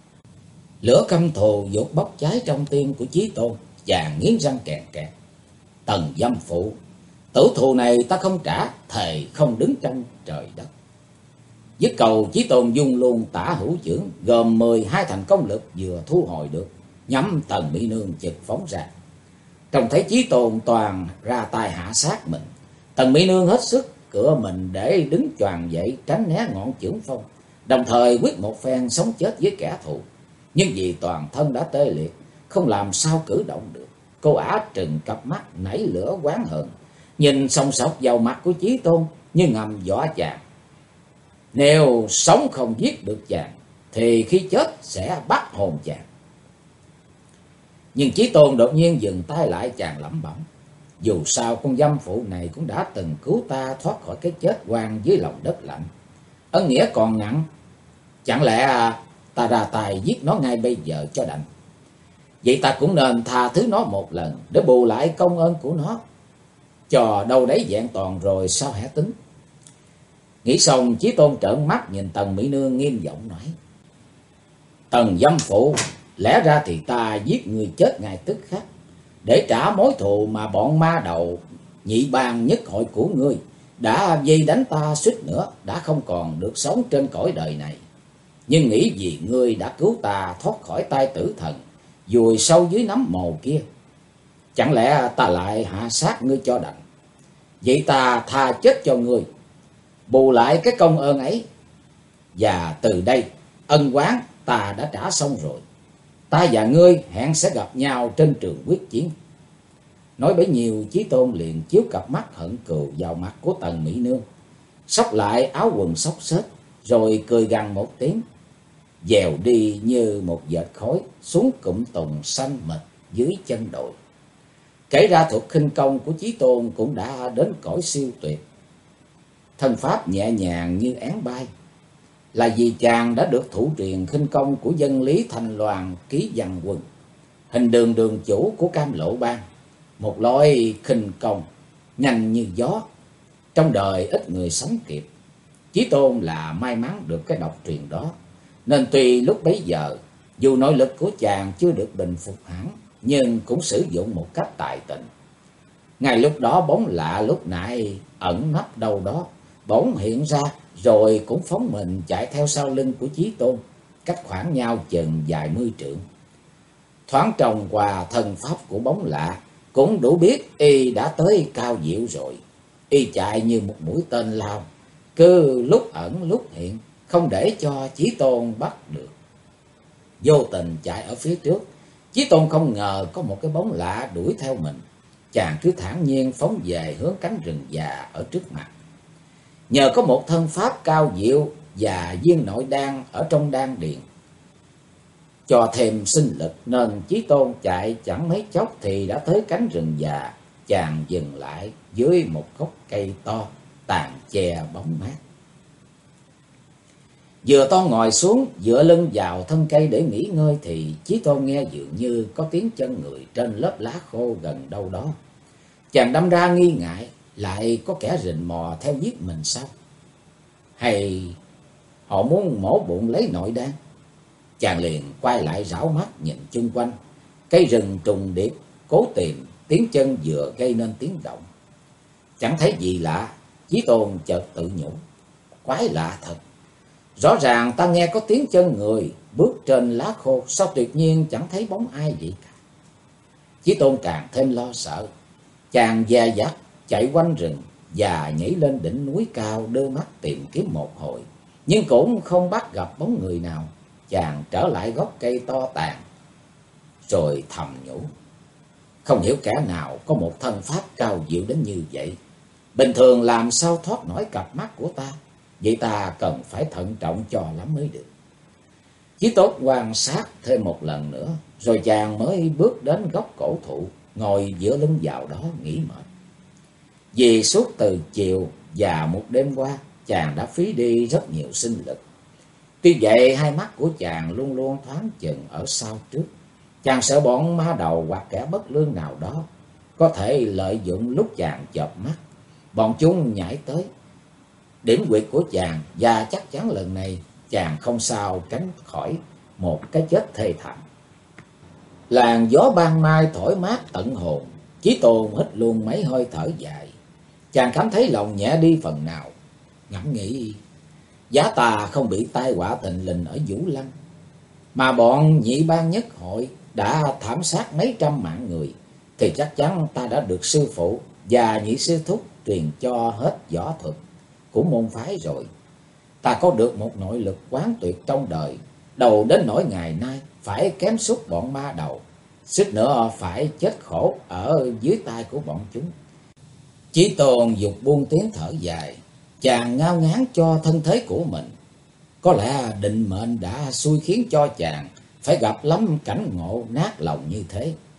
Lửa căm thù vụt bốc cháy trong tim của Chí Tôn. Chàng nghiến răng kẹt kẹt: Tần dâm phụ, tử thù này ta không trả, thề không đứng trong trời đất. Dứt cầu, Chí Tôn dung luôn tả hữu chưởng gồm 12 thành công lực vừa thu hồi được, nhắm Tần Mỹ Nương chực phóng ra. Trông thấy Chí Tôn toàn ra tay hạ sát mình, Tần Mỹ Nương hết sức cựa mình để đứng choàng dậy tránh né ngọn chưởng phong, đồng thời quyết một phen sống chết với kẻ thù. Nhưng vì toàn thân đã tê liệt, không làm sao cử động được. Cô ả trừng cặp mắt nảy lửa oán hờn, nhìn sòng sọc vào mặt của Chí Tôn như ngầm dọa chàng: Nếu sống không giết được chàng, thì khi chết sẽ bắt hồn chàng. Nhưng Chí Tôn đột nhiên dừng tay lại, chàng lẩm bẩm. Dù sao con dâm phụ này cũng đã từng cứu ta thoát khỏi cái chết oan dưới lòng đất lạnh. Ân nghĩa còn nặng, chẳng lẽ ta ra tay giết nó ngay bây giờ cho đành. Vậy ta cũng nên tha thứ nó một lần để bù lại công ơn của nó. Cho đâu đấy vẹn toàn rồi sao hả tính. Nghĩ xong, Chí Tôn trợn mắt nhìn Tần Mỹ Nương nghiêm giọng nói. Tần dâm phụ, lẽ ra thì ta giết người chết ngay tức khắc, để trả mối thù mà bọn ma đầu nhị bang nhất hội của ngươi đã vây đánh ta suýt nữa đã không còn được sống trên cõi đời này. Nhưng nghĩ vì ngươi đã cứu ta thoát khỏi tay tử thần vùi sâu dưới nấm mồ kia, chẳng lẽ ta lại hạ sát ngươi cho đành. Vậy ta tha chết cho ngươi, bù lại cái công ơn ấy. Và từ đây ân oán ta đã trả xong rồi. Ta và ngươi hẹn sẽ gặp nhau trên trường quyết chiến. Nói bấy nhiêu, Chí Tôn liền chiếu cặp mắt hận cừu vào mặt của Tần Mỹ Nương, xốc lại áo quần xốc xếch, rồi cười gằn một tiếng, dèo đi như một vệt khói xuống cụm tùng xanh mịt dưới chân đồi. Kể ra thuật khinh công của Chí Tôn cũng đã đến cõi siêu tuyệt. Thân pháp nhẹ nhàng như én bay, là vì chàng đã được thụ truyền khinh công của dân Lý Thành Loan Ký Văn Quân, hình đường đường chủ của Cam Lộ Bang. Một loại khinh công nhanh như gió, trong đời ít người sánh kịp. Chí Tôn là may mắn được cái độc truyền đó, nên tuy lúc bấy giờ dù nội lực của chàng chưa được bình phục hẳn, nhưng cũng sử dụng một cách tài tình. Ngay lúc đó bóng lạ lúc nãy ẩn nấp đâu đó bỗng hiện ra, rồi cũng phóng mình chạy theo sau lưng của Chí Tôn, cách khoảng nhau chừng vài mươi trượng. Thoáng trông qua thân pháp của bóng lạ cũng đủ biết y đã tới Cao Diệu rồi. Y chạy như một mũi tên lao, cứ lúc ẩn lúc hiện, không để cho Chí Tôn bắt được. Vô tình chạy ở phía trước, Chí Tôn không ngờ có một cái bóng lạ đuổi theo mình. Chàng cứ thản nhiên phóng về hướng cánh rừng già ở trước mặt. Nhờ có một thân pháp cao diệu và viên nội đan ở trong đan điền cho thêm sinh lực, nên Chí Tôn chạy chẳng mấy chốc thì đã tới cánh rừng già. Chàng dừng lại dưới một gốc cây to tàn che bóng mát. Vừa to ngồi xuống dựa lưng vào thân cây để nghỉ ngơi, thì Chí Tôn nghe dường như có tiếng chân người trên lớp lá khô gần đâu đó. Chàng đâm ra nghi ngại, lại có kẻ rình mò theo giết mình sao? Hay họ muốn mổ bụng lấy nội đan? Chàng liền quay lại rảo mắt nhìn chung quanh. Cây rừng trùng điệp cố tìm tiếng chân vừa gây nên tiếng động. Chẳng thấy gì lạ, Chí Tôn chợt tự nhủ, quái lạ thật. Rõ ràng ta nghe có tiếng chân người bước trên lá khô, sao tuyệt nhiên chẳng thấy bóng ai vậy cả. Chí Tôn càng thêm lo sợ. Chàng dè dặt chạy quanh rừng và nhảy lên đỉnh núi cao, đưa mắt tìm kiếm một hồi, nhưng cũng không bắt gặp bóng người nào. Chàng trở lại gốc cây to tàn, rồi thầm nhủ, không hiểu kẻ nào có một thân pháp cao diệu đến như vậy. Bình thường làm sao thoát nổi cặp mắt của ta. Vậy ta cần phải thận trọng cho lắm mới được. Chí Tôn quan sát thêm một lần nữa, rồi chàng mới bước đến gốc cổ thụ, ngồi dựa lưng vào đó nghỉ mệt. Vì suốt từ chiều và một đêm qua, chàng đã phí đi rất nhiều sinh lực. Tuy vậy, hai mắt của chàng luôn luôn thoáng chừng ở sau trước. Chàng sợ bọn ma đầu hoặc kẻ bất lương nào đó có thể lợi dụng lúc chàng chợp mắt, bọn chúng nhảy tới điểm huyệt của chàng, và chắc chắn lần này chàng không sao tránh khỏi một cái chết thê thảm. Làn gió ban mai thổi mát tận hồn, Chí Tôn hít luôn mấy hơi thở dài. Chàng cảm thấy lòng nhẹ đi phần nào, ngẫm nghĩ giá ta không bị tai họa thình lình ở Vũ Lăng, mà bọn nhị bang nhất hội đã thảm sát mấy trăm mạng người, thì chắc chắn ta đã được sư phụ và nhị sư thúc truyền cho hết võ thuật của môn phái rồi. Ta có được một nội lực quán tuyệt trong đời, đầu đến nỗi ngày nay phải kém sút bọn ma đầu, suýt nữa phải chết khổ ở dưới tay của bọn chúng. Chí Tôn dục buông tiếng thở dài, chàng ngao ngán cho thân thế của mình. Có lẽ định mệnh đã xui khiến cho chàng phải gặp lắm cảnh ngộ nát lòng như thế.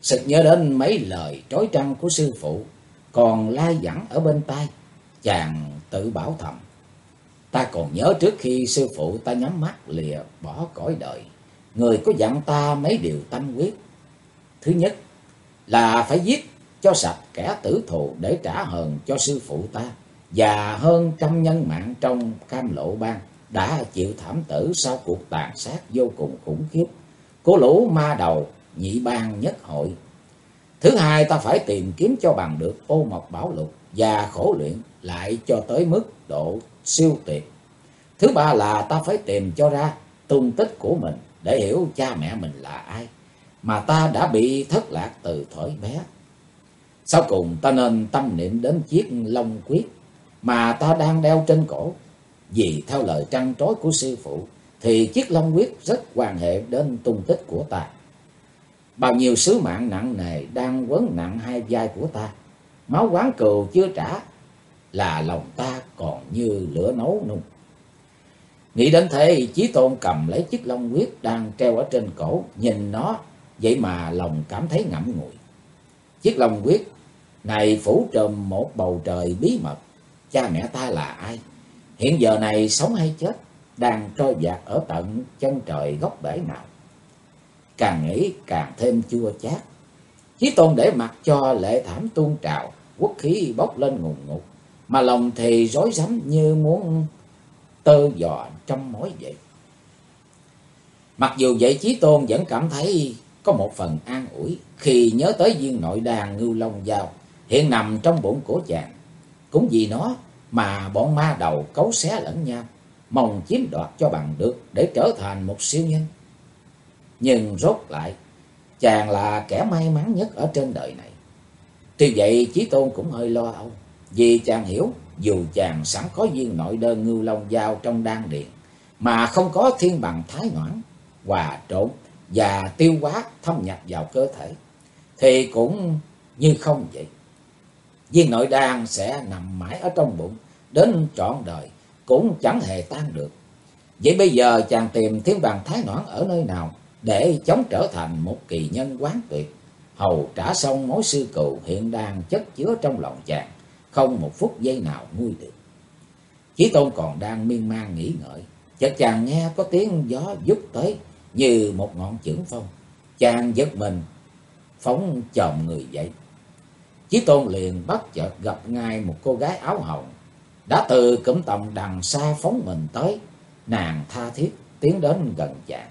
Sực nhớ đến mấy lời trói trăng của sư phụ còn lai vẳng ở bên tai, chàng tự bảo thầm: ta còn nhớ trước khi sư phụ ta nhắm mắt lìa bỏ cõi đời, người có dặn ta mấy điều tâm quyết. Thứ nhất là phải giết cho sạch kẻ tử thù để trả hờn cho sư phụ ta, và hơn 100 nhân mạng trong Cam Lộ Bang đã chịu thảm tử sau cuộc tàn sát vô cùng khủng khiếp của lũ ma đầu nhị bang nhất hội. Thứ hai, ta phải tìm kiếm cho bằng được Ô Mộc Bảo Lục và khổ luyện lại cho tới mức độ siêu tuyệt. Thứ ba là ta phải tìm cho ra tung tích của mình để hiểu cha mẹ mình là ai, mà ta đã bị thất lạc từ thuở bé. Sau cùng ta nên tâm niệm đến chiếc long quyết mà ta đang đeo trên cổ, vì theo lời trăn trối của sư phụ thì chiếc long quyết rất quan hệ đến tung tích của ta. Bao nhiêu sứ mạng nặng nề đang quấn nặng hai vai của ta, máu quán cừu chưa trả là lòng ta còn như lửa nấu nung. Nghĩ đến thế, Chí Tôn cầm lấy chiếc long quyết đang treo ở trên cổ, nhìn nó, vậy mà lòng cảm thấy ngậm ngùi. Chiếc long quyết này phủ trùm một bầu trời bí mật. Cha mẹ ta là ai? Hiện giờ này sống hay chết? Đang trôi dạt ở tận chân trời góc bể nào? Càng nghĩ càng thêm chua chát. Chí Tôn để mặc cho lệ thảm tuôn trào, quốc khí bốc lên ngùn ngụt, mà lòng thì rối rắm như muốn tơ giò trong mối vậy. Mặc dù vậy, Chí Tôn vẫn cảm thấy có một phần an ủi khi nhớ tới viên nội đàn Ngưu Long Dao hiện nằm trong bụng của chàng. Cũng vì nó mà bọn ma đầu cấu xé lẫn nhau, mong chiếm đoạt cho bằng được để trở thành một siêu nhân. Nhưng rốt lại, chàng là kẻ may mắn nhất ở trên đời này. Tuy vậy, Chí Tôn cũng hơi lo âu, vì chàng hiểu dù chàng sẵn có viên nội đơn Ngưu Long Dao trong đan điền, mà không có thiên bằng thái noãn hòa trộn và tiêu hóa thâm nhập vào cơ thể, thì cũng như không vậy. Viên nội đan sẽ nằm mãi ở trong bụng đến trọn đời, cũng chẳng hề tan được. Vậy bây giờ chàng tìm thiên bằng thái noãn ở nơi nào để chống trở thành một kỳ nhân quán tuyệt, hầu trả xong mối sư cừu hiện đang chất chứa trong lòng chàng, không một phút giây nào nguôi được. Chí Tôn còn đang miên man nghĩ ngợi, chợt chàng nghe có tiếng gió vút tới như một ngọn chưởng phong. Chàng giật mình phóng chồm người dậy. Chí Tôn liền bất chợt gặp ngay một cô gái áo hồng đã từ cụm tòng đằng xa phóng mình tới. Nàng tha thiết tiến đến gần chàng.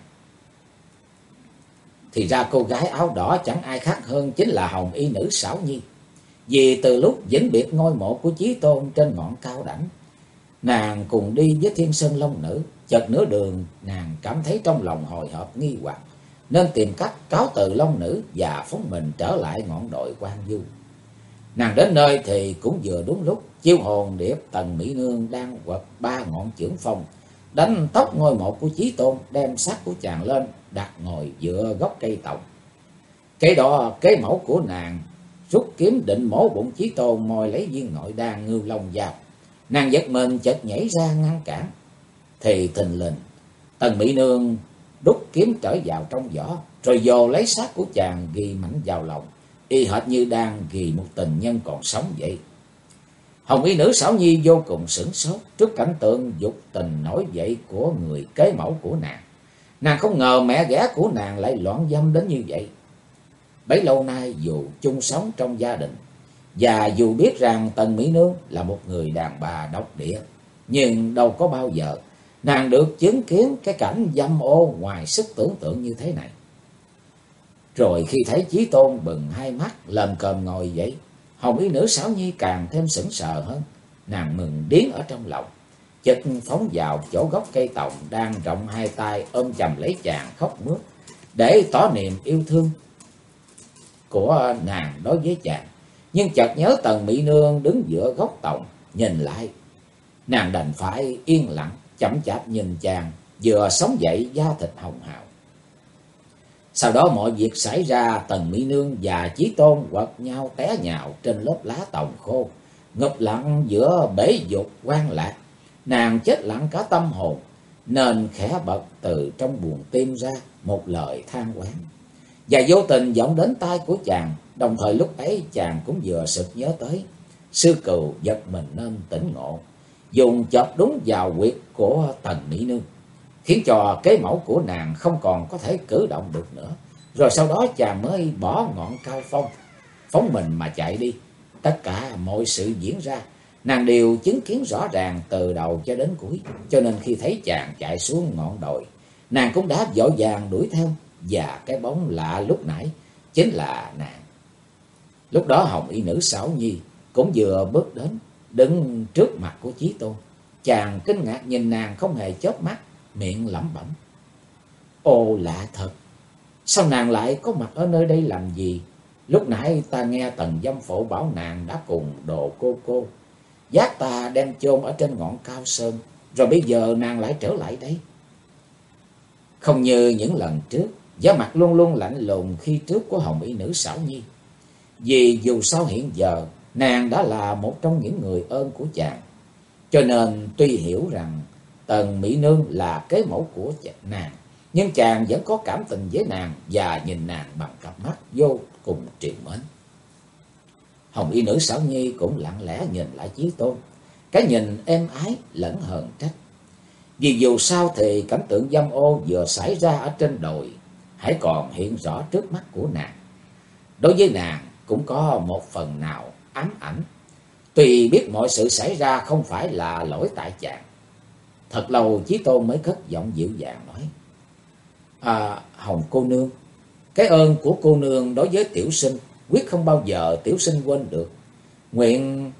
Thì ra cô gái áo đỏ chẳng ai khác hơn chính là Hồng Y nữ Sảo Nhi. Vì từ lúc vĩnh biệt ngôi mộ của Chí Tôn trên ngọn cao đẳng, nàng cùng đi với Thiên Sơn Long Nữ. Chợt nửa đường nàng cảm thấy trong lòng hồi hộp nghi hoặc, nên tìm cách cáo từ Long Nữ và phóng mình trở lại ngọn đồi Quan Du. Nàng đến nơi thì cũng vừa đúng lúc Chiêu Hồn Điệp Tần Mỹ Nương đang quật 3 ngọn chưởng phong, đánh tóc ngôi mộ của Chí Tôn, đem xác của chàng lên đặt ngồi giữa gốc cây tòng. Kế đó kế mẫu của nàng rút kiếm định mổ bụng Chí Tôn, moi lấy viên nội đan Ngưu Long Dao. Nàng giật mình chợt nhảy ra ngăn cản, thì thình lình Tần Mỹ Nương đút kiếm trở vào trong vỏ, rồi vồ lấy xác của chàng ghi mảnh vào lòng, y hệt như đang ghi một tình nhân còn sống vậy. Hồng Y nữ Sảo Nhi vô cùng sửng sốt trước cảnh tượng dục tình nổi dậy của người kế mẫu của nàng. Nàng không ngờ mẹ ghẻ của nàng lại loạn dâm đến như vậy. Bấy lâu nay dù chung sống trong gia đình, và dù biết rằng Tần Mỹ Nương là một người đàn bà độc địa, nhưng đâu có bao giờ nàng được chứng kiến cái cảnh dâm ô ngoài sức tưởng tượng như thế này. Rồi khi thấy Chí Tôn bừng hai mắt lờm cờm ngồi dậy, Hồng Y nữ Sảo Nhi càng thêm sững sờ hơn. Nàng mừng điếng ở trong lòng, chợt phóng vào chỗ gốc cây tòng, đang rộng hai tay ôm chầm lấy chàng khóc mướt để tỏ niềm yêu thương của nàng đối với chàng. Nhưng chợt nhớ Tần Mỹ Nương đứng giữa gốc tòng nhìn lại, nàng đành phải yên lặng chậm chạp nhìn chàng vừa sống dậy da thịt hồng hào. Sau đó mọi việc xảy ra, Tần Mỹ Nương và Chí Tôn quật nhau té nhào trên lớp lá tòng khô, ngụp lặng giữa bể dục quan lạc. Nàng chết lặng cả tâm hồn, nên khẽ bật từ trong buồng tim ra một lời than oán. và vô tình vọng đến tai của chàng. Đồng thời lúc ấy chàng cũng vừa sực nhớ tới sư cừu giật mình nên tỉnh ngộ, dùng chộp đúng vào huyệt của Tần Mỹ Nương, khiến cho kế mẫu của nàng không còn có thể cử động được nữa. Rồi sau đó chàng mới bỏ ngọn cao phong, phóng mình mà chạy đi. Tất cả mọi sự diễn ra, nàng đều chứng kiến rõ ràng từ đầu cho đến cuối. Cho nên khi thấy chàng chạy xuống ngọn đồi, nàng cũng đã vội vàng đuổi theo. Và cái bóng lạ lúc nãy chính là nàng. Lúc đó Hồng Y Nữ Xảo Nhi cũng vừa bước đến, đứng trước mặt của Chí Tôn. Chàng kinh ngạc nhìn nàng không hề chớp mắt, miệng lẩm bẩm: Ồ, lạ thật, sao nàng lại có mặt ở nơi đây làm gì? Lúc nãy ta nghe Tần Dâm Phụ bảo nàng đã cùng Đồ cô dắt ta đem chôn ở trên ngọn cao sơn, rồi bây giờ nàng lại trở lại đây. Không như những lần trước, vẻ mặt luôn luôn lạnh lùng khi trước của Hồng Y Nữ Xảo Nhi. Vì dù sao hiện giờ nàng đã là một trong những người ơn của chàng, cho nên tuy hiểu rằng Tần Mỹ Nương là kế mẫu của nàng, nhưng chàng vẫn có cảm tình với nàng và nhìn nàng bằng cặp mắt vô cùng trìu mến. Hồng Y Nữ Xảo Nhi cũng lặng lẽ nhìn lại Chí Tôn, cái nhìn êm ái lẫn hờn trách. Vì dù sao thì cảnh tượng dâm ô vừa xảy ra ở trên đồi hãy còn hiện rõ trước mắt của nàng. Đối với nàng cũng có một phần nào ám ảnh, tuy biết mọi sự xảy ra không phải là lỗi tại chàng. Thật lâu Chí Tôn mới cất giọng dịu dàng nói: Hồng cô nương, cái ơn của cô nương đối với tiểu sinh quyết không bao giờ tiểu sinh quên được. Nguyện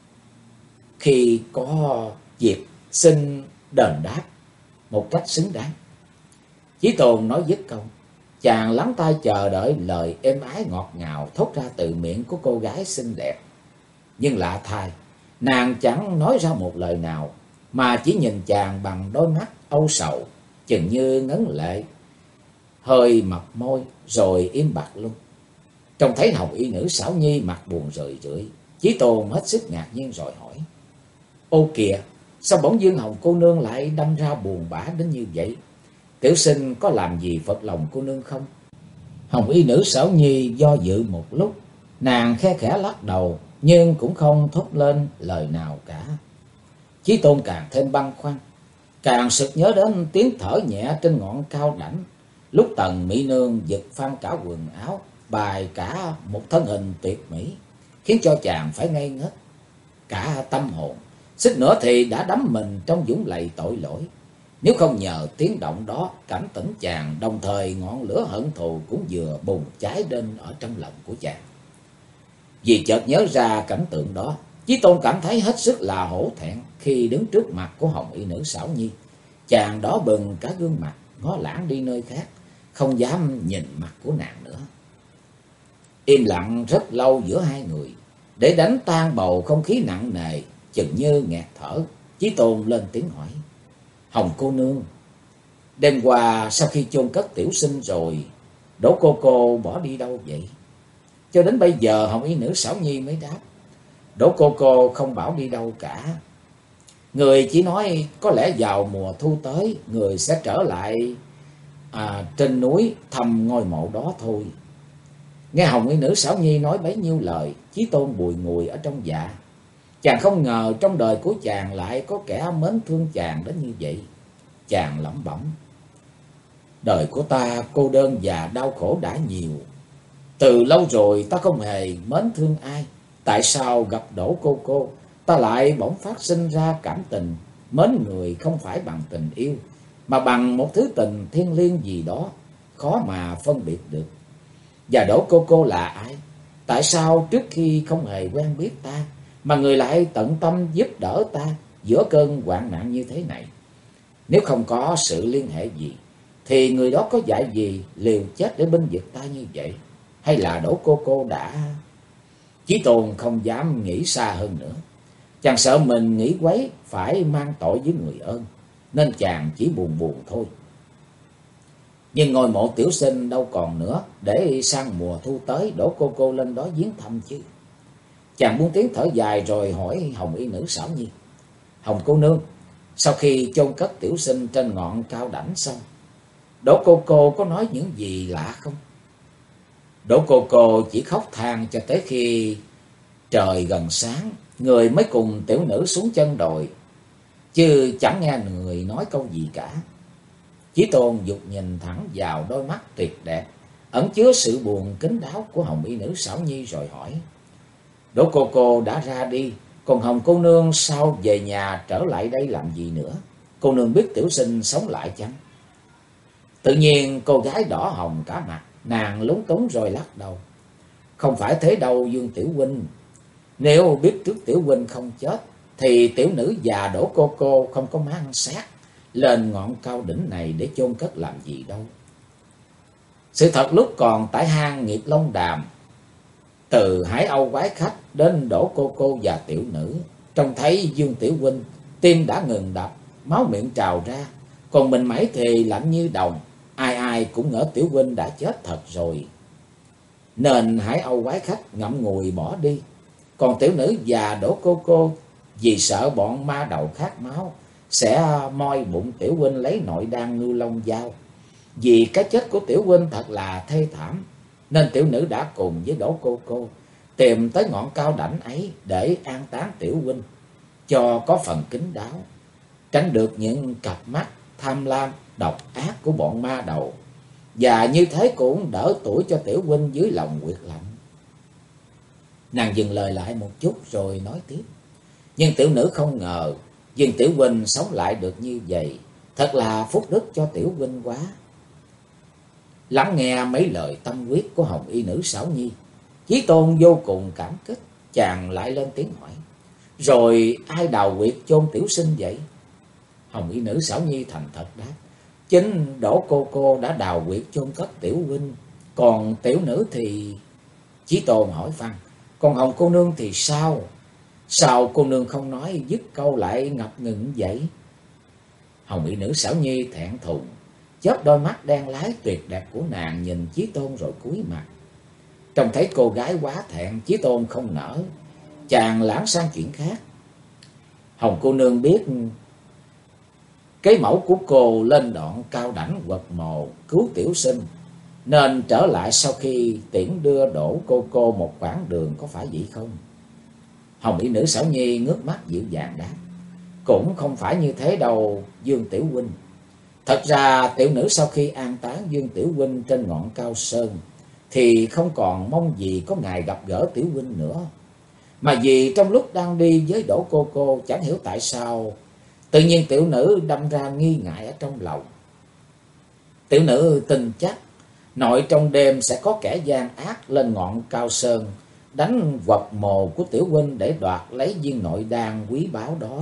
khi có dịp xin đền đáp một cách xứng đáng. Chí Tôn nói dứt câu, chàng lắng tai chờ đợi lời êm ái ngọt ngào thốt ra từ miệng của cô gái xinh đẹp. Nhưng lạ thay, nàng chẳng nói ra một lời nào, mà chỉ nhìn chàng bằng đôi mắt âu sầu, chừng như ngấn lệ, hơi mập môi rồi im bặt luôn. Trông thấy Hồng Y Nữ Xảo Nhi mặt buồn rười rượi, Chí Tôn hết sức ngạc nhiên rồi hỏi: Ô kìa, sao bỗng dưng Hồng cô nương lại đâm ra buồn bã đến như vậy? Tiểu sinh có làm gì phật lòng cô nương không? Hồng Y Nữ Xảo Nhi do dự một lúc, nàng khe khẽ lắc đầu, nhưng cũng không thốt lên lời nào cả. Chí Tôn càng thêm băn khoăn, càng sực nhớ đến tiếng thở nhẹ trên ngọn cao đảnh, lúc Tần Mỹ Nương giật phăng cả quần áo, bày cả một thân hình tuyệt mỹ, khiến cho chàng phải ngây ngất cả tâm hồn, suýt nữa thì đã đắm mình trong vũng lầy tội lỗi. Nếu không nhờ tiếng động đó cảnh tỉnh chàng, đồng thời ngọn lửa hận thù cũng vừa bùng cháy lên ở trong lòng của chàng. Vì chợt nhớ ra cảnh tượng đó, Chí Tôn cảm thấy hết sức là hổ thẹn khi đứng trước mặt của Hồng Y Nữ Xảo Nhi. Chàng đỏ bừng cả gương mặt, ngó lảng đi nơi khác, không dám nhìn mặt của nàng nữa. Im lặng rất lâu giữa hai người, để đánh tan bầu không khí nặng nề chừng như nghẹt thở. Chí Tôn lên tiếng hỏi: Hồng cô nương, đêm qua sau khi chôn cất tiểu sinh rồi, Đỗ cô bỏ đi đâu vậy? Cho đến bây giờ Hồng Y Nữ Xảo Nhi mới đáp: Đỗ cô không bảo đi đâu cả. Người chỉ nói có lẽ vào mùa thu tới, người sẽ trở lại trên núi thăm ngôi mộ đó thôi. Nghe Hồng Y Nữ Xảo Nhi nói bấy nhiêu lời, Chí Tôn bùi ngùi ở trong dạ. Chàng không ngờ trong đời của chàng lại có kẻ mến thương chàng đến như vậy. Chàng lẩm bẩm: Đời của ta cô đơn và đau khổ đã nhiều. Từ lâu rồi ta không hề mến thương ai. Tại sao gặp Đỗ cô ta lại bỗng phát sinh ra cảm tình mến người không phải bằng tình yêu, mà bằng một thứ tình thiêng liêng gì đó khó mà phân biệt được. Và Đỗ cô là ai? Tại sao trước khi không hề quen biết ta mà người lại tận tâm giúp đỡ ta giữa cơn hoạn nạn như thế này? Nếu không có sự liên hệ gì thì người đó có dạy gì liều chết để bênh vực ta như vậy? Hay là Đỗ cô đã... Chí Tôn không dám nghĩ xa hơn nữa. Chàng sợ mình nghĩ quấy phải mang tội với người ơn, nên chàng chỉ buồn buồn thôi. Nhưng ngôi mộ tiểu sinh đâu còn nữa, để sang mùa thu tới Đỗ cô lên đó viếng thăm chứ. Chàng buông tiếng thở dài rồi hỏi Hồng Y Nữ Xảo Nhi: Hồng cô nương, sau khi chôn cất tiểu sinh trên ngọn cao đảnh xong, Đỗ cô có nói những gì lạ không? Đỗ cô chỉ khóc than cho tới khi trời gần sáng, người mới cùng tiểu nữ xuống chân đồi, chứ chẳng nghe người nói câu gì cả. Chí Tôn dục nhìn thẳng vào đôi mắt tuyệt đẹp, ẩn chứa sự buồn kín đáo của hồng y nữ Xảo Nhi rồi hỏi: Đỗ cô đã ra đi, còn Hồng cô nương sao về nhà trở lại đây làm gì nữa? Cô nương biết tiểu sinh sống lại chăng? Tự nhiên cô gái đỏ hồng cả mặt, nàng lúng túng rồi lắc đầu: Không phải thế đâu Dương tiểu huynh. Nếu biết trước tiểu huynh không chết, thì tiểu nữ già Đỗ cô không có mang xác lên ngọn cao đỉnh này để chôn cất làm gì đâu. Sự thật lúc còn tại hang Nghiệp Long Đàm, từ Hải Âu quái khách đến Đỗ cô và tiểu nữ, trông thấy Dương tiểu huynh, tim đã ngừng đập, máu miệng trào ra, còn mình mẩy thì lạnh như đồng. Ai ai cũng ngỡ tiểu huynh đã chết thật rồi, nên Hải Âu quái khách ngậm ngùi bỏ đi. Còn tiểu nữ và Đỗ cô vì sợ bọn ma đầu khát máu sẽ moi bụng tiểu huynh lấy nội đan Ngưu Long Dao. Vì cái chết của tiểu huynh thật là thê thảm, nên tiểu nữ đã cùng với Đỗ cô tìm tới ngọn cao đảnh ấy để an táng tiểu huynh, cho có phần kín đáo, tránh được những cặp mắt tham lam độc ác của bọn ma đầu, và như thế cũng đỡ tuổi cho tiểu huynh dưới lòng quyệt lạnh. Nàng dừng lời lại một chút rồi nói tiếp: Nhưng tiểu nữ không ngờ Dương tiểu huynh sống lại được như vậy, thật là phúc đức cho tiểu huynh quá. Lắng nghe mấy lời tâm quyết của hồng y nữ Xảo Nhi, Chí Tôn vô cùng cảm kích. Chàng lại lên tiếng hỏi: Rồi ai đào quyệt chôn tiểu sinh vậy? Hồng y nữ Xảo Nhi thành thật đáp: Chính Đỗ cô đã đào quyệt chôn cất tiểu huynh. Còn tiểu nữ thì... Chí Tôn hỏi phăng: Còn Hồng cô nương thì sao? Sao cô nương không nói dứt câu lại ngập ngừng vậy? Hồng y nữ Xảo Nhi thẹn thùng chớp đôi mắt đen lái tuyệt đẹp của nàng nhìn Chí Tôn rồi cúi mặt. Trông thấy cô gái quá thẹn, Chí Tôn không nỡ, chàng lãng sang chuyện khác: Hồng cô nương biết cái mẫu của cô lên đoạn cao đảnh quật mồ cứu tiểu sinh, nên trở lại sau khi tiễn đưa Đỗ cô một quãng đường, có phải vậy không? Hồng y nữ Xảo Nhi ngước mắt dịu dàng đáp: Cũng không phải như thế đâu Dương tiểu huynh. Thật ra tiểu nữ sau khi an táng Dương tiểu huynh trên ngọn cao sơn, thì không còn mong gì có ngày gặp gỡ tiểu huynh nữa. Mà vì trong lúc đang đi với Đỗ cô chẳng hiểu tại sao tự nhiên tiểu nữ đâm ra nghi ngại ở trong lòng. Tiểu nữ tin chắc nội trong đêm sẽ có kẻ gian ác lên ngọn cao sơn đánh quật mồ của tiểu huynh để đoạt lấy viên nội đan quý báu đó.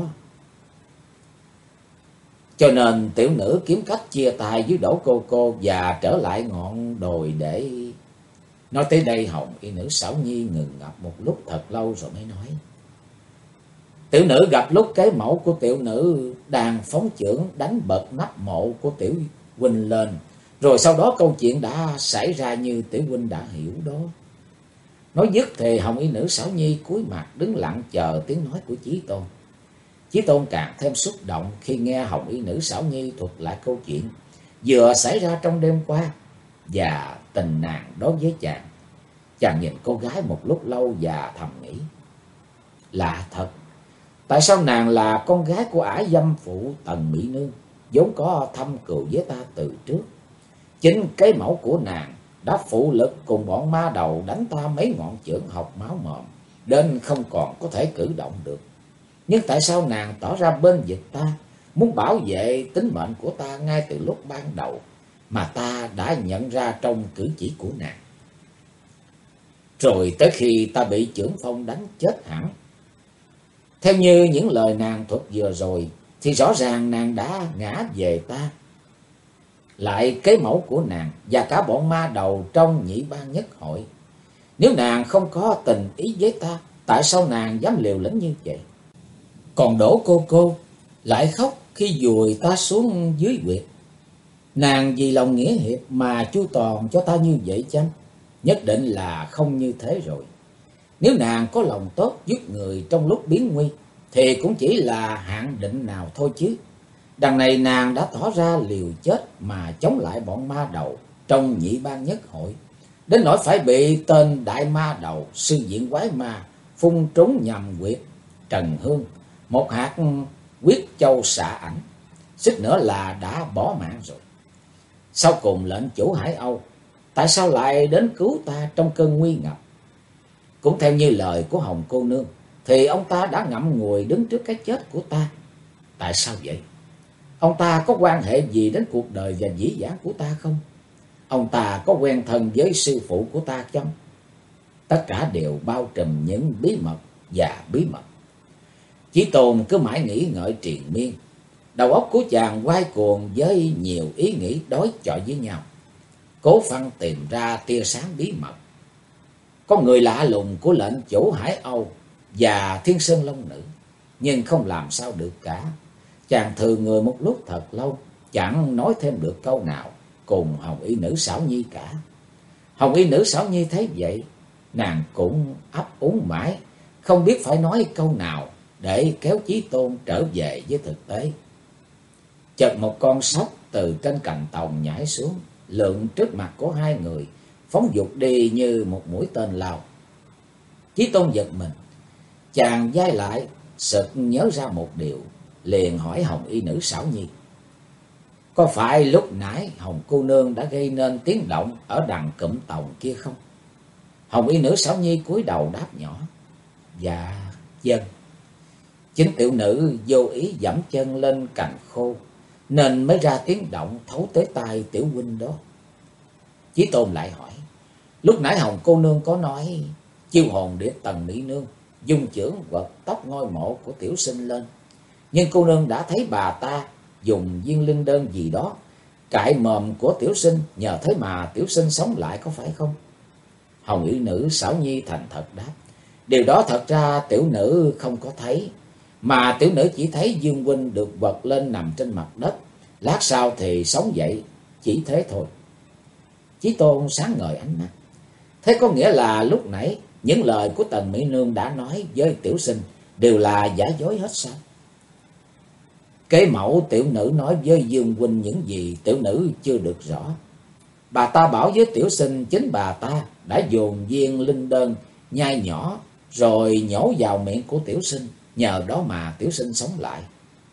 Cho nên tiểu nữ kiếm cách chia tay với Đỗ cô và trở lại ngọn đồi để... Nói tới đây hồng y nữ Xảo Nhi ngừng ngập một lúc thật lâu rồi mới nói: Tiểu nữ gặp lúc cái mẫu của tiểu nữ đang phóng chưởng đánh bật nắp mộ của tiểu huynh lên, rồi sau đó câu chuyện đã xảy ra như tiểu huynh đã hiểu đó. Nói dứt thì hồng y nữ Xảo Nhi cúi mặt đứng lặng chờ tiếng nói của Chí Tôn. Chí Tôn càng thêm xúc động khi nghe hồng y nữ Xảo Nhi thuật lại câu chuyện vừa xảy ra trong đêm qua và tình nàng đối với chàng. Chàng nhìn cô gái một lúc lâu và thầm nghĩ: Lạ thật, tại sao nàng là con gái của ả dâm phụ Tần Mỹ Nương, vốn có thâm cừu với ta từ trước. Chính cái mẫu của nàng đã phụ lực cùng bọn ma đầu đánh ta mấy ngọn chưởng học máu mồm, đến không còn có thể cử động được. Nhưng tại sao nàng tỏ ra bên vực ta, muốn bảo vệ tính mệnh của ta ngay từ lúc ban đầu, mà ta đã nhận ra trong cử chỉ của nàng? Rồi tới khi ta bị chưởng phong đánh chết hẳn, theo như những lời nàng thuật vừa rồi, thì rõ ràng nàng đã ngã về ta. Lại cái mẫu của nàng và cả bọn ma đầu trong nhị ban nhất hội, nếu nàng không có tình ý với ta, tại sao nàng dám liều lĩnh như vậy? Còn Đỗ cô lại khóc khi vùi ta xuống dưới huyệt. Nàng vì lòng nghĩa hiệp mà chu toàn cho ta như vậy chăng? Nhất định là không như thế rồi. Nếu nàng có lòng tốt giúp người trong lúc biến nguy, thì cũng chỉ là hạn định nào thôi chứ. Đằng này nàng đã tỏ ra liều chết mà chống lại bọn ma đầu trong nhị ban nhất hội, đến nỗi phải bị tên đại ma đầu sư diện quái ma phun trúng nhằm quyệt trần hương một hạt huyết châu xạ ảnh, suýt nữa là đã bỏ mạng rồi. Sau cùng lệnh chủ Hải Âu tại sao lại đến cứu ta trong cơn nguy ngập? Cũng theo như lời của Hồng cô nương thì ông ta đã ngậm ngùi đứng trước cái chết của ta. Tại sao vậy? Ông ta có quan hệ gì đến cuộc đời và dĩ vãng của ta không? Ông ta có quen thân với sư phụ của ta chăng? Tất cả đều bao trùm những bí mật và bí mật. Chí Tôn cứ mãi nghĩ ngợi triền miên. Đầu óc của chàng quay cuồng với nhiều ý nghĩ đối chọi với nhau, cố phăng tìm ra tia sáng bí mật. Có người lạ lùng của lệnh chủ Hải Âu và Thiên Sơn Long Nữ, nhưng không làm sao được cả. Chàng thừa người một lúc thật lâu, chẳng nói thêm được câu nào cùng Hồng Y Nữ Xảo Nhi cả. Hồng Y Nữ Xảo Nhi thấy vậy, nàng cũng ấp úng mãi, không biết phải nói câu nào để kéo Chí Tôn trở về với thực tế. Chợt một con sóc từ trên cành tòng nhảy xuống, lượn trước mặt của hai người, phóng vụt đi như một mũi tên lao. Chí Tôn giật mình, chàng vai lại, sực nhớ ra một điều, liền hỏi Hồng Y Nữ Xảo Nhi: có phải lúc nãy Hồng cô nương đã gây nên tiếng động ở đằng cụm tòng kia không? Hồng Y Nữ Xảo Nhi cúi đầu đáp nhỏ: dạ vâng. Chính tiểu nữ vô ý dẫm chân lên cành khô nên mới ra tiếng động thấu tới tai tiểu huynh đó. Chí Tôn lại hỏi: lúc nãy Hồng cô nương có nói chiêu hồn địa Tần Mỹ nương dung chưởng quật tóc ngôi mộ của tiểu sinh lên, nhưng cô nương đã thấy bà ta dùng viên linh đơn gì đó cạy mồm của tiểu sinh, nhờ thế mà tiểu sinh sống lại, có phải không? Hồng Y Nữ Xảo Nhi thành thật đáp: điều đó thật ra tiểu nữ không có thấy, mà tiểu nữ chỉ thấy Dương huynh được vật lên nằm trên mặt đất, lát sau thì sống dậy, chỉ thế thôi. Chí Tôn sáng ngời ánh mắt: thế có nghĩa là lúc nãy những lời của Tần Mỹ nương đã nói với tiểu sinh đều là giả dối hết sao? Kế mẫu tiểu nữ nói với Dương huynh những gì tiểu nữ chưa được rõ. Bà ta bảo với tiểu sinh chính bà ta đã dồn viên linh đơn nhai nhỏ rồi nhổ vào miệng của tiểu sinh, nhờ đó mà tiểu sinh sống lại.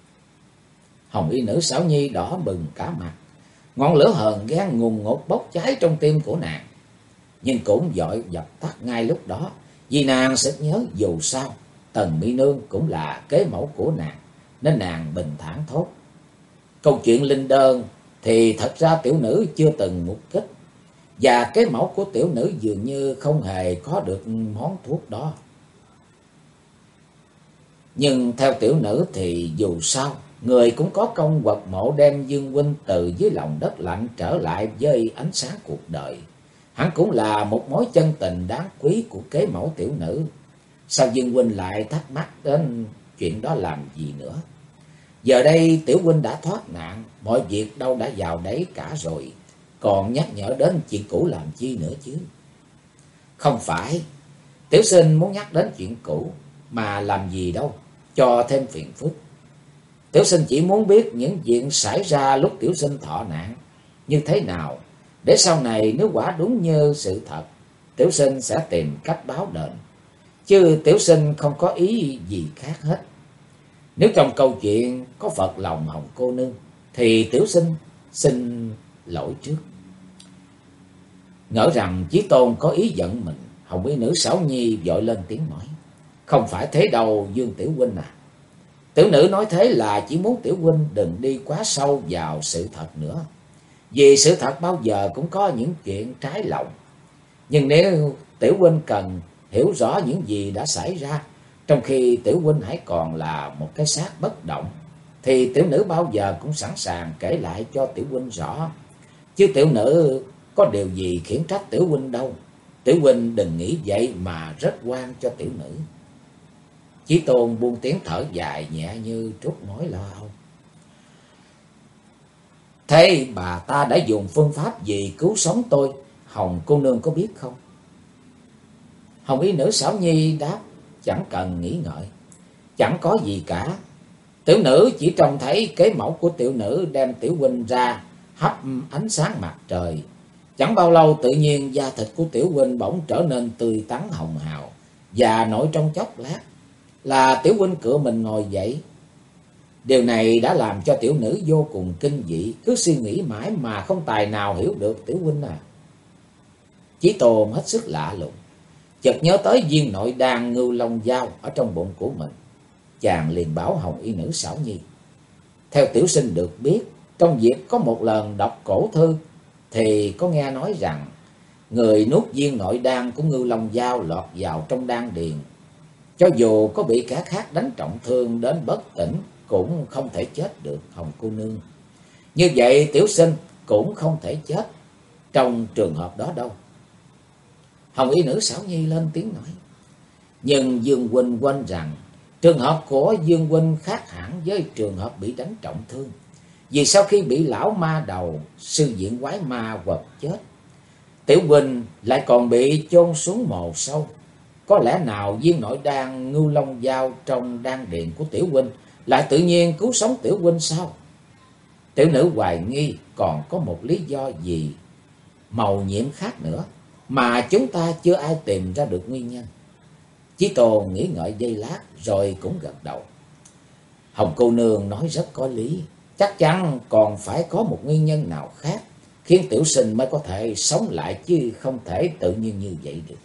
Hồng Y Nữ Xảo Nhi đỏ bừng cả mặt, ngọn lửa hờn ghen ngùn ngụt bốc cháy trong tim của nàng, nhưng cũng vội dập tắt ngay lúc đó, vì nàng sực nhớ dù sao Tần Mỹ nương cũng là kế mẫu của nàng, nên nàng bình thản thốt: câu chuyện linh đơn thì thật ra tiểu nữ chưa từng mục kích, và kế mẫu của tiểu nữ dường như không hề có được món thuốc đó. Nhưng theo tiểu nữ thì dù sao người cũng có công quật mộ đem Dương huynh từ dưới lòng đất lạnh trở lại với ánh sáng cuộc đời, hắn cũng là một mối chân tình đáng quý của kế mẫu tiểu nữ. Sao Dương huynh lại thắc mắc đến chuyện đó làm gì nữa? Giờ đây tiểu huynh đã thoát nạn, mọi việc đâu đã vào đấy cả rồi, còn nhắc nhở đến chuyện cũ làm chi nữa chứ? Không phải, tiểu sinh muốn nhắc đến chuyện cũ mà làm gì đâu, cho thêm phiền phức. Tiểu sinh chỉ muốn biết những chuyện xảy ra lúc tiểu sinh thọ nạn như thế nào, để sau này nếu quả đúng như sự thật, tiểu sinh sẽ tìm cách báo đền, chứ tiểu sinh không có ý gì khác hết. Nếu trong câu chuyện có phật lòng Hồng cô nương thì tiểu sinh xin lỗi trước. Ngỡ rằng Chí Tôn có ý giận mình, Hồng Y Nữ Xảo Nhi vội lên tiếng nói: không phải thế đâu Dương tiểu huynh à. Tiểu nữ nói thế là chỉ muốn tiểu huynh đừng đi quá sâu vào sự thật nữa, vì sự thật bao giờ cũng có những chuyện trái lòng. Nhưng nếu tiểu huynh cần hiểu rõ những gì đã xảy ra trong khi tiểu huynh hãy còn là một cái xác bất động, thì tiểu nữ bao giờ cũng sẵn sàng kể lại cho tiểu huynh rõ, chứ tiểu nữ có điều gì khiển trách tiểu huynh đâu. Tiểu huynh đừng nghĩ vậy mà rất oan cho tiểu nữ. Chí Tôn buông tiếng thở dài nhẹ như trút mối lo âu. Thế bà ta đã dùng phương pháp gì cứu sống tôi, Hồng cô nương có biết không? Hồng Y Nữ Xảo Nhi đáp chẳng cần nghĩ ngợi: chẳng có gì cả. Tiểu nữ chỉ trông thấy kế mẫu của tiểu nữ đem tiểu huynh ra hấp ánh sáng mặt trời, Chẳng bao lâu tự nhiên da thịt của Tiểu huynh bỗng trở nên tươi tắn hồng hào, và nội trong chốc lát là Tiểu huynh cựa mình ngồi dậy. Điều này đã làm cho tiểu nữ vô cùng kinh dị, cứ suy nghĩ mãi mà không tài nào hiểu được. Tiểu huynh à. Chí Tôn hết sức lạ lùng, chợt nhớ tới viên nội đan ngưu long dao ở trong bụng của mình. Chàng liền bảo Hồng Y Nữ Xảo Nhi: theo tiểu sinh được biết, trong việc có một lần đọc cổ thư thì có nghe nói rằng người nuốt viên nội đan của ngưu long dao lọt vào trong đan điền, cho dù có bị kẻ khác đánh trọng thương đến bất tỉnh cũng không thể chết được, Hồng cô nương. Như vậy tiểu sinh cũng không thể chết trong trường hợp đó đâu. Hồng Y Nữ Xảo Nhi lên tiếng nói: nhưng Dương huynh quên rằng trường hợp của Dương huynh khác hẳn với trường hợp bị đánh trọng thương. Vì sau khi bị lão ma đầu sư diện quái ma quật chết, tiểu huynh lại còn bị chôn xuống mồ sâu. Có lẽ nào viên nội đan ngưu long dao trong đan điền của tiểu huynh lại tự nhiên cứu sống tiểu huynh sao? Tiểu nữ hoài nghi còn có một lý do gì màu nhiệm khác nữa mà chúng ta chưa ai tìm ra được nguyên nhân. Chí Tôn nghĩ ngợi giây lát rồi cũng gật đầu. Hồng cô nương nói rất có lý, chắc chắn còn phải có một nguyên nhân nào khác khiến tiểu sinh mới có thể sống lại, chứ không thể tự nhiên như vậy được.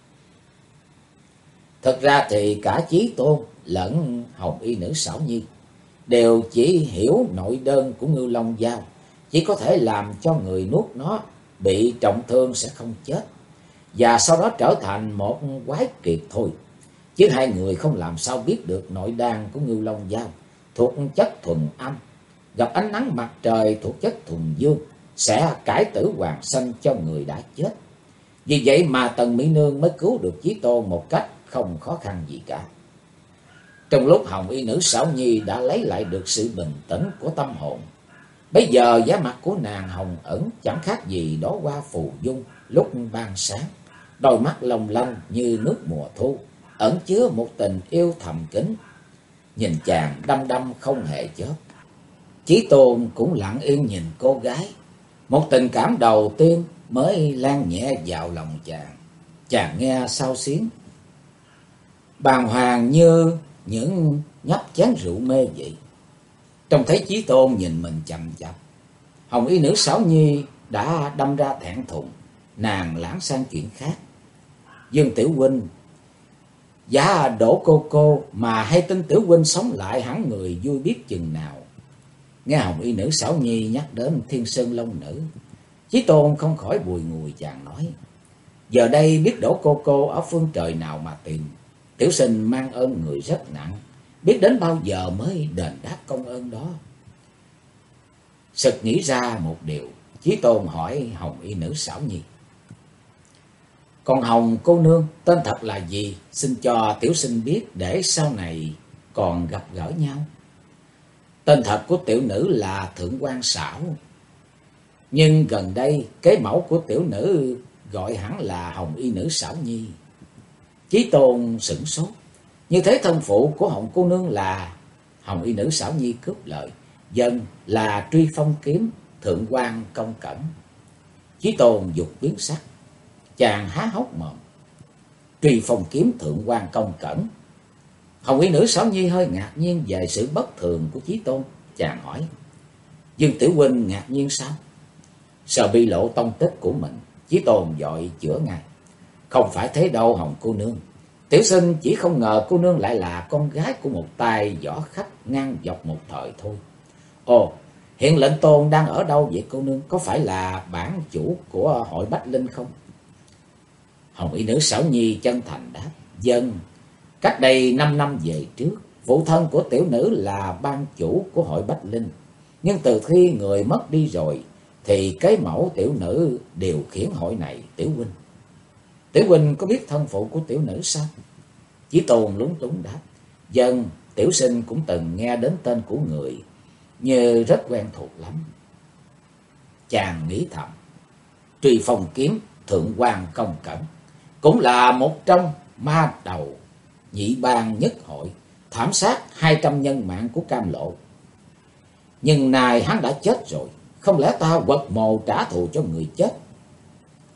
Thật ra thì cả Chí Tôn lẫn Hồng Y Nữ Xảo Nhi đều chỉ hiểu nội đơn của ngưu long dao chỉ có thể làm cho người nuốt nó bị trọng thương sẽ không chết, và sau đó trở thành một quái kiệt thôi. Chứ hai người không làm sao biết được nội đan của ngưu long dao thuộc chất thuần âm, gặp ánh nắng mặt trời thuộc chất thuần dương sẽ cải tử hoàn sanh cho người đã chết. Vì vậy mà Tần Mỹ Nương mới cứu được Chí Tôn một cách không khó khăn gì cả. Trong lúc Hồng Y Nữ Xảo Nhi đã lấy lại được sự bình tĩnh của tâm hồn, bây giờ vẻ mặt của nàng hồng ẩn chẳng khác gì đó hoa phù dung lúc ban sáng, đôi mắt long lanh như nước mùa thu, ẩn chứa một tình yêu thầm kín, nhìn chàng đăm đăm không hề chớp. Chí Tôn cũng lặng yên nhìn cô gái, một tình cảm đầu tiên mới lan nhẹ vào lòng chàng. Chàng nghe xao xuyến, bàng hoàng như những nhấp chén rượu mê vậy. Trông thấy Chí Tôn nhìn mình chằm chằm, Hồng Y Nữ Xảo Nhi đã đâm ra thẹn thùng, nàng lãng sang chuyện khác. Dương tiểu huynh, giá đổ cô mà hay tin tiểu huynh sống lại, hẳn người vui biết chừng nào. Nghe Hồng Y Nữ Xảo Nhi nhắc đến Thiên Sơn Long Nữ, Chí Tôn không khỏi bùi ngùi. Chàng nói: giờ đây biết đổ cô ở phương trời nào mà tìm. Tiểu sinh mang ơn người rất nặng, biết đến bao giờ mới đền đáp công ơn đó. Sực nghĩ ra một điều, Chí Tôn hỏi Hồng Y Nữ Xảo Nhi: còn Hồng cô nương tên thật là gì? Xin cho tiểu sinh biết để sau này còn gặp gỡ nhau. Tên thật của tiểu nữ là Thượng Quan Xảo, nhưng gần đây kế mẫu của tiểu nữ gọi hẳn là Hồng Y Nữ Xảo Nhi. Chí Tôn sửng sốt, như thế thân phụ của Hồng cô nương là? Hồng Y Nữ Xảo Nhi cướp lời: dân là Truy Phong Kiếm Thượng Quan Công Cẩn. Chí Tôn dục biến sắc, chàng há hốc mồm. Truy Phong Kiếm Thượng Quan Công Cẩn? Hồng Y Nữ Xảo Nhi hơi ngạc nhiên về sự bất thường của Chí Tôn. Chàng hỏi: Dương tiểu huynh ngạc nhiên sao? Sợ bị lộ tông tích của mình, Chí Tôn vội chữa ngay: không phải thế đâu Hồng cô nương, tiểu sinh chỉ không ngờ cô nương lại là con gái của một tài võ khách ngang dọc một thời thôi. Ồ, hiện lệnh tôn đang ở đâu vậy cô nương? Có phải là bản chủ của hội Bách Linh không? Hồng Y Nữ Xảo Nhi chân thành đáp: dân, cách đây 5 năm về trước, phụ thân của tiểu nữ là ban chủ của hội Bách Linh. Nhưng từ khi người mất đi rồi, thì kế mẫu tiểu nữ điều khiển hội này. Tiểu huynh, tiểu huynh có biết thân phụ của tiểu nữ sao? Chí Tôn lúng túng đáp: dân, tiểu sinh cũng từng nghe đến tên của người, như rất quen thuộc lắm. Chàng nghĩ thầm, Truy Phong Kiếm Thượng Quan Công Cẩn cũng là một trong ma đầu nhị bang nhất hội, thảm sát 200 nhân mạng của Cam Lộ. Nhưng nay hắn đã chết rồi, không lẽ ta quật mồ trả thù cho người chết?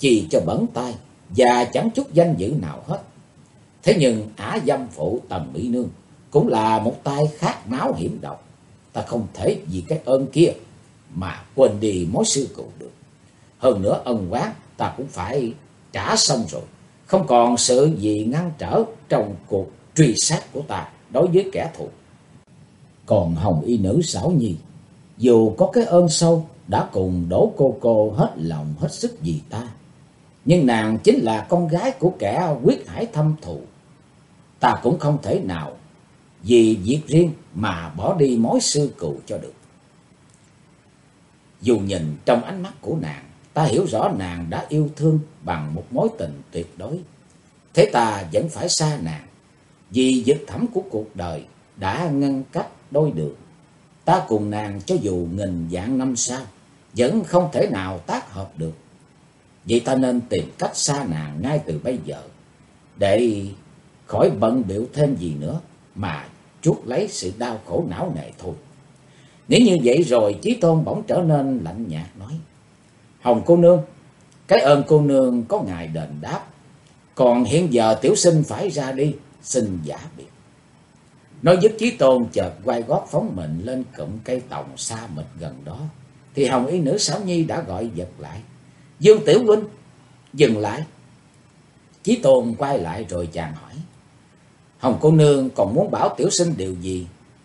chi cho bẩn tai và chẳng chút danh dự nào hết. Thế nhưng ả dâm phụ Tần Mỹ Nương cũng là một tay khát máu hiểm độc. Ta không thể vì cái ơn kia mà quên đi mối sư cựu được. Hơn nữa ân oán ta cũng phải trả xong rồi. Không còn sự gì ngăn trở trong cuộc truy sát của ta đối với kẻ thù. Còn hồng y nữ Xảo Nhi, dù có cái ơn sâu, đã cùng Đỗ cô hết lòng hết sức vì ta, nhưng nàng chính là con gái của kẻ quyết hải thâm thù. Ta cũng không thể nào vì việc riêng mà bỏ đi mối sư cừu cho được. Dù nhìn trong ánh mắt của nàng, ta hiểu rõ nàng đã yêu thương bằng một mối tình tuyệt đối. Thế ta vẫn phải xa nàng, vì vực thẳm của cuộc đời đã ngăn cách đôi đường. Ta cùng nàng cho dù nghìn vạn năm sau, vẫn không thể nào tác hợp được. Vậy ta nên tìm cách xa nàng ngay từ bây giờ, để khỏi bận bịu thêm gì nữa mà chuốc lấy sự đau khổ não nề thôi. Nghĩ như vậy rồi, Chí Tôn bỗng trở nên lạnh nhạt nói: Hồng cô nương, cái ơn cô nương có ngài đền đáp. Còn hiện giờ tiểu sinh phải ra đi, xin giả biệt. Nói dứt, Chí Tôn chợt quay gót phóng mình lên cụm cây tòng xa mịt gần đó. Thì hồng y nữ Xảo Nhi đã gọi giật lại: Dương tiểu huynh, dừng lại. Chí Tôn quay lại rồi chàng hỏi: Hồng cô nương còn muốn bảo tiểu sinh điều gì?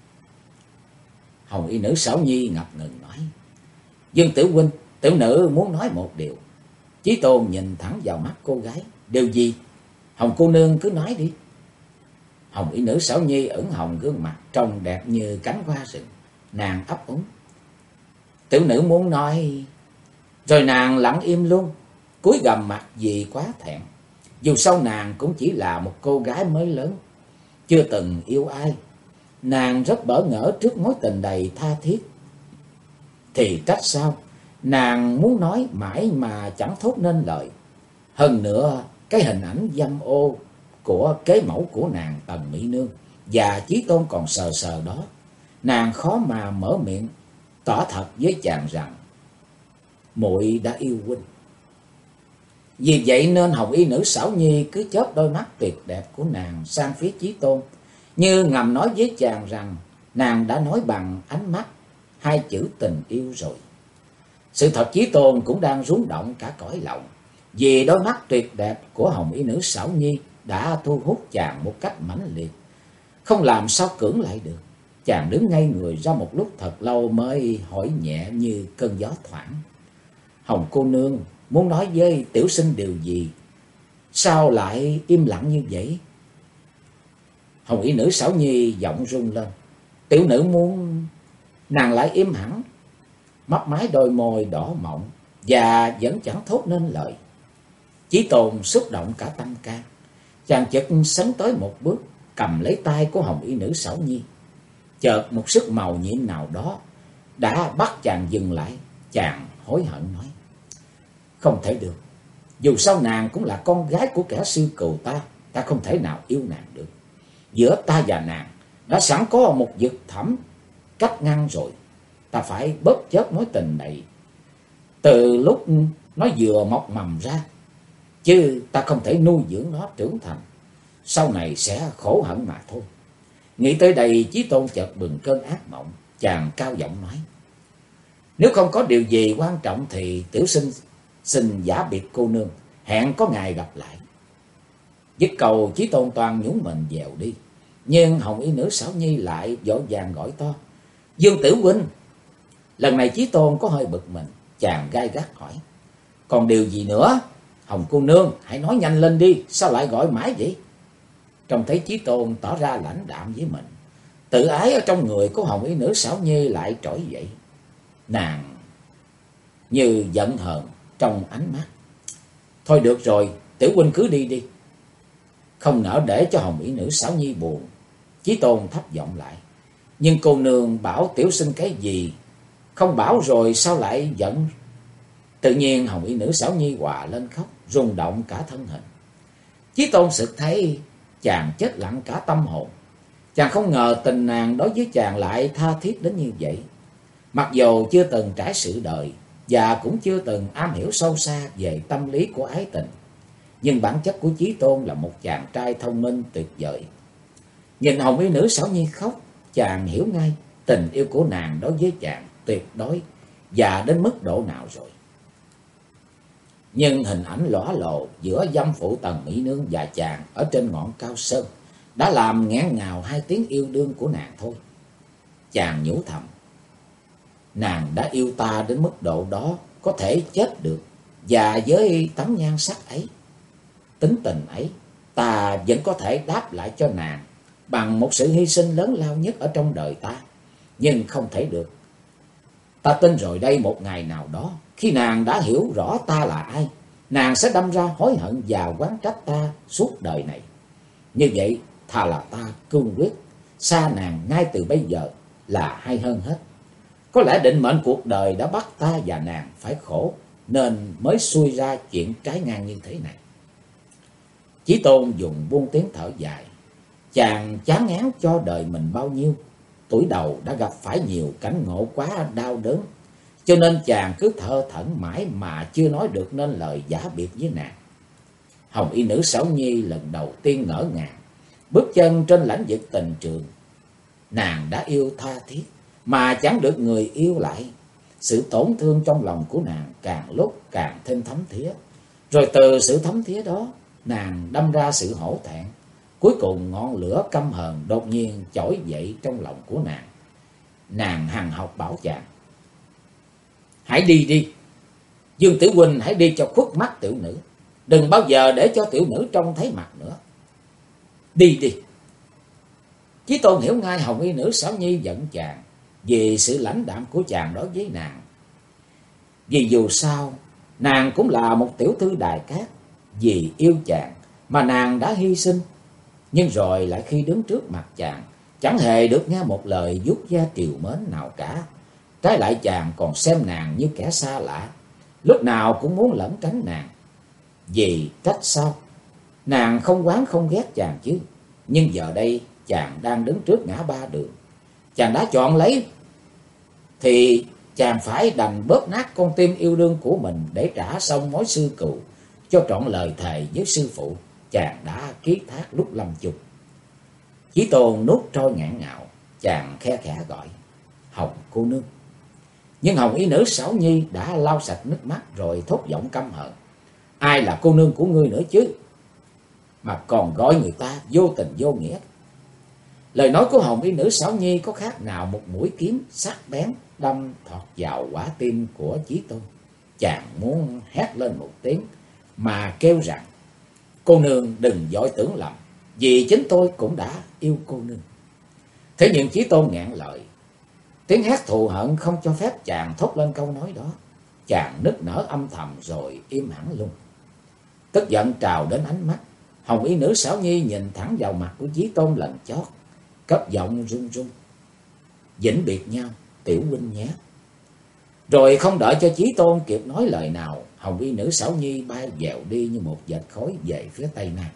Hồng y nữ Xảo Nhi ngập ngừng nói: Dương tiểu huynh, tiểu nữ muốn nói một điều. Chí Tôn nhìn thẳng vào mắt cô gái: Điều gì? Hồng cô nương cứ nói đi. Hồng y nữ Xảo Nhi ửng hồng gương mặt trông đẹp như cánh hoa rừng. Nàng ấp úng: Tiểu nữ muốn nói. Rồi nàng lặng im luôn, cúi gằm mặt vì quá thẹn. Dù sao nàng cũng chỉ là một cô gái mới lớn, chưa từng yêu ai. Nàng rất bỡ ngỡ trước mối tình đầy tha thiết. Thì trách sao nàng muốn nói mãi mà chẳng thốt nên lời. Hơn nữa cái hình ảnh dâm ô của kế mẫu của nàng Tần Mỹ Nương và Chí Tôn còn sờ sờ đó, nàng khó mà mở miệng tỏ thật với chàng rằng muội đã yêu huynh. Vì vậy nên hồng y nữ Xảo Nhi cứ chớp đôi mắt tuyệt đẹp của nàng sang phía Chí Tôn, như ngầm nói với chàng rằng nàng đã nói bằng ánh mắt hai chữ tình yêu rồi. Sự thật Chí Tôn cũng đang rung động cả cõi lòng, vì đôi mắt tuyệt đẹp của hồng y nữ Xảo Nhi đã thu hút chàng một cách mãnh liệt, không làm sao cưỡng lại được. Chàng đứng ngây người ra một lúc thật lâu mới hỏi nhẹ như cơn gió thoảng: Hồng cô nương muốn nói với tiểu sinh điều gì? Sao lại im lặng như vậy? Hồng y nữ Xảo Nhi giọng rung lên: Tiểu nữ muốn. Nàng lại im hẳn, mấp máy đôi môi đỏ mọng và vẫn chẳng thốt nên lời. Chí Tôn xúc động cả tâm can, chàng chợt sấn tới một bước, cầm lấy tay của hồng y nữ Xảo Nhi. Chợt một sức màu nhiệm nào đó đã bắt chàng dừng lại. Chàng hối hận nói: Không thể được. Dù sao nàng cũng là con gái của kẻ sư cừu ta, ta không thể nào yêu nàng được. Giữa ta và nàng đã sẵn có một vực thẳm cách ngăn rồi. Ta phải bớt chớp mối tình này từ lúc nó vừa mọc mầm ra, chứ ta không thể nuôi dưỡng nó trưởng thành, sau này sẽ khổ hận mà thôi. Nghĩ tới đây, Chí Tôn chợt bừng cơn ác mộng. Chàng cao giọng nói: Nếu không có điều gì quan trọng thì tiểu sinh xin giả biệt cô nương, hẹn có ngày gặp lại. Dứt câu, Chí Tôn toan nhún mình dèo đi, nhưng hồng y nữ Xảo Nhi lại vội vàng gọi to: Dương tiểu huynh. Lần này Chí Tôn có hơi bực mình, chàng gai gắt hỏi: Còn điều gì nữa? Hồng cô nương hãy nói nhanh lên đi, sao lại gọi mãi vậy? Trông thấy Chí Tôn tỏ ra lãnh đạm với mình, tự ái ở trong người của hồng y nữ Xảo Nhi lại trỗi dậy. Nàng như giận hờn trong ánh mắt: Thôi được rồi, tiểu huynh cứ đi đi. Không nỡ để cho hồng y nữ Xảo Nhi buồn, Chí Tôn thấp giọng lại: Nhưng cô nương bảo tiểu sinh cái gì? Không bảo rồi sao lại giận? Tự nhiên hồng y nữ Xảo Nhi hòa lên khóc, rung động cả thân hình. Chí Tôn sực thấy chàng chết lặng cả tâm hồn. Chàng không ngờ tình nàng đối với chàng lại tha thiết đến như vậy. Mặc dù chưa từng trải sự đời, và cũng chưa từng am hiểu sâu xa về tâm lý của ái tình. Nhưng bản chất của Chí Tôn là một chàng trai thông minh tuyệt vời. Nhìn hồng y nữ Sảo Nhi khóc, chàng hiểu ngay tình yêu của nàng đối với chàng tuyệt đối và đến mức độ nào rồi. Nhưng hình ảnh lõa lộ giữa dâm phụ Tần Mỹ Nương và chàng ở trên ngọn cao sơn đã làm nghẹn ngào hai tiếng yêu đương của nàng thôi. Chàng nhủ thầm, nàng đã yêu ta đến mức độ đó có thể chết được, và với tấm nhan sắc ấy, tính tình ấy, ta vẫn có thể đáp lại cho nàng bằng một sự hy sinh lớn lao nhất ở trong đời ta. Nhưng không thể được. Ta tin rồi đây, một ngày nào đó, khi nàng đã hiểu rõ ta là ai, nàng sẽ đâm ra hối hận và oán trách ta suốt đời này. Như vậy, thà là ta cương quyết xa nàng ngay từ bây giờ là hay hơn hết. Có lẽ định mệnh cuộc đời đã bắt ta và nàng phải khổ, nên mới xui ra chuyện trái ngang như thế này. Chí Tôn dùng buông tiếng thở dài. Chàng chán ngán cho đời mình bao nhiêu. Tuổi đầu đã gặp phải nhiều cảnh ngộ quá đau đớn, cho nên chàng cứ thơ thẩn mãi mà chưa nói được nên lời giả biệt với nàng. Hồng y nữ Sảo Nhi lần đầu tiên ngỡ ngàng bước chân trên lãnh vực tình trường. Nàng đã yêu tha thiết mà chẳng được người yêu lại. Sự tổn thương trong lòng của nàng càng lúc càng thêm thấm thía. Rồi từ sự thấm thía đó, nàng đâm ra sự hổ thẹn. Cuối cùng ngọn lửa căm hờn đột nhiên chổi dậy trong lòng của nàng. Nàng hằn học bảo chàng, hãy đi đi, Dương Tiểu huynh hãy đi cho khuất mắt tiểu nữ, đừng bao giờ để cho tiểu nữ trông thấy mặt nữa. Đi đi. Chí Tôn hiểu ngay hồng y nữ Sảo Nhi giận chàng vì sự lãnh đạm của chàng đối với nàng. Vì dù sao, nàng cũng là một tiểu thư đài cát. Vì yêu chàng mà nàng đã hy sinh. Nhưng rồi lại khi đứng trước mặt chàng, chẳng hề được nghe một lời vuốt ve trìu mến nào cả. Trái lại chàng còn xem nàng như kẻ xa lạ, lúc nào cũng muốn lẩn tránh nàng. Vì trách sao? Nàng không oán không ghét chàng chứ. Nhưng giờ đây chàng đang đứng trước ngã ba đường. Chàng đã chọn lấy, thì chàng phải đành bóp nát con tim yêu đương của mình để trả xong mối sư cừu cho trọn lời thề với sư phụ chàng đã ký thác lúc lâm chung. Chí Tôn nuốt trôi ngạn ngào, chàng khe khẽ gọi, Hồng cô nương. Nhưng hồng y nữ Sảo Nhi đã lau sạch nước mắt rồi thốt giọng căm hờn, ai là cô nương của ngươi nữa chứ, mà còn gọi người ta vô tình vô nghĩa. Lời nói của hồng y nữ Sảo Nhi có khác nào một mũi kiếm sắc bén đâm thọt vào quả tim của Chí Tôn. Chàng muốn hét lên một tiếng mà kêu rằng, cô nương đừng vội tưởng lầm, vì chính tôi cũng đã yêu cô nương. Thế nhưng Chí Tôn nghẹn lời, tiếng hét thù hận không cho phép chàng thốt lên câu nói đó. Chàng nức nở âm thầm rồi im hẳn luôn. Tức giận trào đến ánh mắt, hồng y nữ Sảo Nhi nhìn thẳng vào mặt của Chí Tôn lần chót, cất giọng run run, vĩnh biệt nhau tiểu huynh nhé. Rồi không đợi cho Chí Tôn kịp nói lời nào, hồng y nữ Sảo Nhi bay dèo đi như một vệt khói về phía tây nam.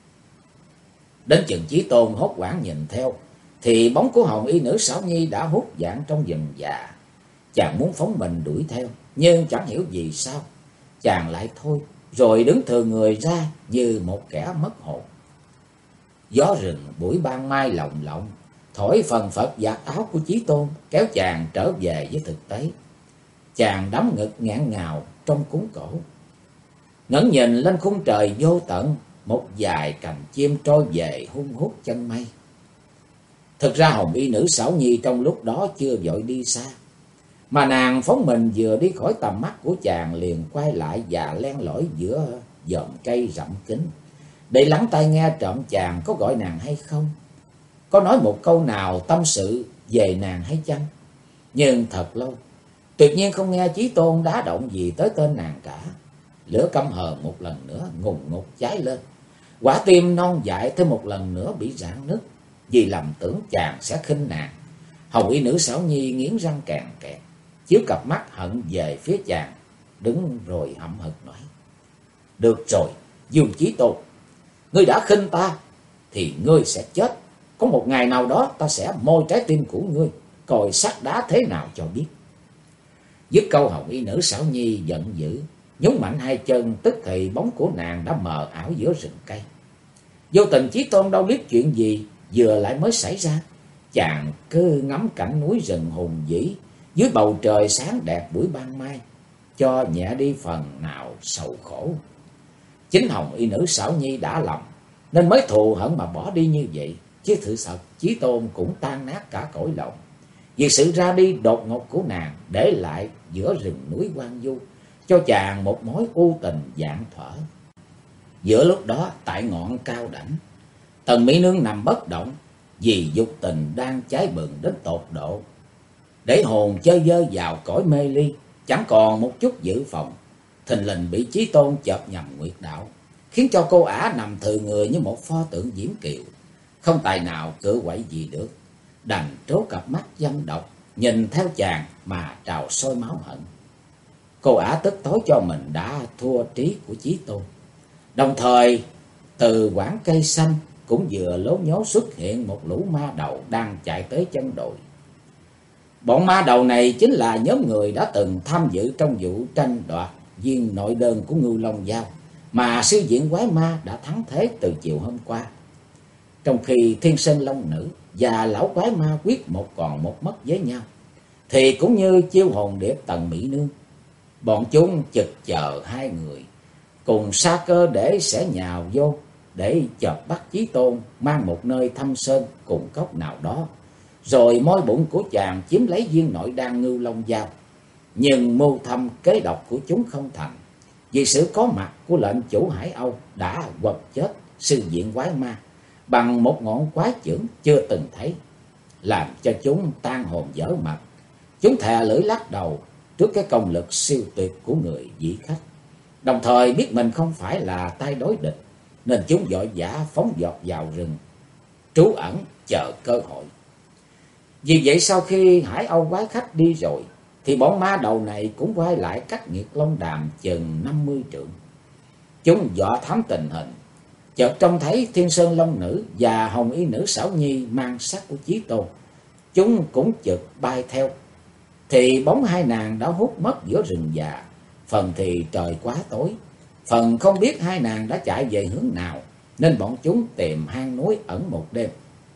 Đến chừng Chí Tôn hốt hoảng nhìn theo, thì bóng của hồng y nữ Sảo Nhi đã hút dạng trong rừng già. Chàng muốn phóng mình đuổi theo, nhưng chẳng hiểu vì sao chàng lại thôi, rồi đứng thừa người ra như một kẻ mất hồn. Gió rừng buổi ban mai lồng lộng thổi phần phật vạt áo của Chí Tôn, kéo chàng trở về với thực tế. Chàng đắm ngực ngạn ngào trong cuốn cổ, ngẩng nhìn lên khung trời vô tận, một vài cành chim trôi về hun hút chân mây. Thực ra hồng y nữ Sảo Nhi trong lúc đó chưa vội đi xa, mà nàng phóng mình vừa đi khỏi tầm mắt của chàng liền quay lại và len lỏi giữa dòm cây rậm kín, để lắng tai nghe trộm chàng có gọi nàng hay không, có nói một câu nào tâm sự về nàng hay chăng. Nhưng thật lâu, tuyệt nhiên không nghe Chí Tôn đá động gì tới tên nàng cả. Lửa căm hờn một lần nữa ngùn ngụt cháy lên, quả tim non dại thêm một lần nữa bị rạn nứt, vì lầm tưởng chàng sẽ khinh nàng. Hồng y nữ Sảo Nhi nghiến răng càng kẹt, chiếu cặp mắt hận về phía chàng, đứng rồi hậm hực nói, được rồi Dương Chí Tôn, ngươi đã khinh ta thì ngươi sẽ chết. Có một ngày nào đó ta sẽ môi trái tim của ngươi, coi sắt đá thế nào cho biết. Dứt câu Hồng Y nữ Xảo Nhi giận dữ, nhúng mạnh hai chân, tức thì bóng của nàng đã mờ ảo giữa rừng cây. Vô Tình Chí Tôn đâu biết chuyện gì vừa lại mới xảy ra, chàng cứ ngắm cảnh núi rừng hùng vĩ dưới bầu trời sáng đẹp buổi ban mai, cho nhẹ đi phần nào sầu khổ. Chính Hồng Y nữ Xảo Nhi đã lòng nên mới thù hận mà bỏ đi như vậy, chứ thực thật Chí Tôn cũng tan nát cả cõi lòng vì sự ra đi đột ngột của nàng, để lại giữa rừng núi hoang vu cho chàng một mối u tình vạn thuở. Giữa lúc đó, tại ngọn cao đảnh, Tần Mỹ Nương nằm bất động vì dục tình đang cháy bừng đến tột độ, để hồn chơi vơ vào cõi mê ly, chẳng còn một chút dự phòng. Thình lình bị Chí Tôn chợp nhầm nguyệt đạo, khiến cho cô ả nằm thừ người như một pho tượng diễm kiều, không tài nào cự quậy gì được, đành trố cặp mắt dâm độc nhìn theo chàng mà trào sôi máu hận. Cô ả tức tối cho mình đã thua trí của Chí Tôn. Đồng thời từ quãng cây xanh cũng vừa lố nhố xuất hiện một lũ ma đầu đang chạy tới chân đồi. Bọn ma đầu này chính là nhóm người đã từng tham dự trong vụ tranh đoạt viên nội đơn của Ngưu Long Giao mà sư diện quái ma đã thắng thế từ chiều hôm qua. Trong khi Thiên Sơn Long Nữ và lão quái ma quyết một còn một mất với nhau, thì cũng như Chiêu Hồn Điệp Tần Mỹ Nương, bọn chúng chực chờ hai người cùng sa cơ để sẽ nhào vô để chợp bắt Chí Tôn mang một nơi thâm sơn cùng cốc nào đó, rồi môi bụng của chàng chiếm lấy viên nội đan Ngưu Long Giao. Nhưng mưu thâm kế độc của chúng không thành, vì sự có mặt của lệnh chủ Hải Âu đã quật chết sư diện quái ma bằng một ngọn quái chưởng chưa từng thấy, làm cho chúng tan hồn dở mặt. Chúng thè lưỡi lắc đầu trước cái công lực siêu tuyệt của người vị khách, đồng thời biết mình không phải là tay đối địch, nên chúng vội vã phóng dọt vào rừng trú ẩn chờ cơ hội. Vì vậy sau khi Hải Âu quái khách đi rồi, thì bọn ma đầu này cũng quay lại cách Nghiệt Long Đàm chừng 50 trượng. Chúng dò thám tình hình, chợt trông thấy Thiên Sơn Long Nữ và Hồng Y nữ Xảo Nhi mang sắc của Chí Tôn. Chúng cũng chợt bay theo, thì bóng hai nàng đã hút mất giữa rừng già. Phần thì trời quá tối, phần không biết hai nàng đã chạy về hướng nào, nên bọn chúng tìm hang núi ẩn một đêm.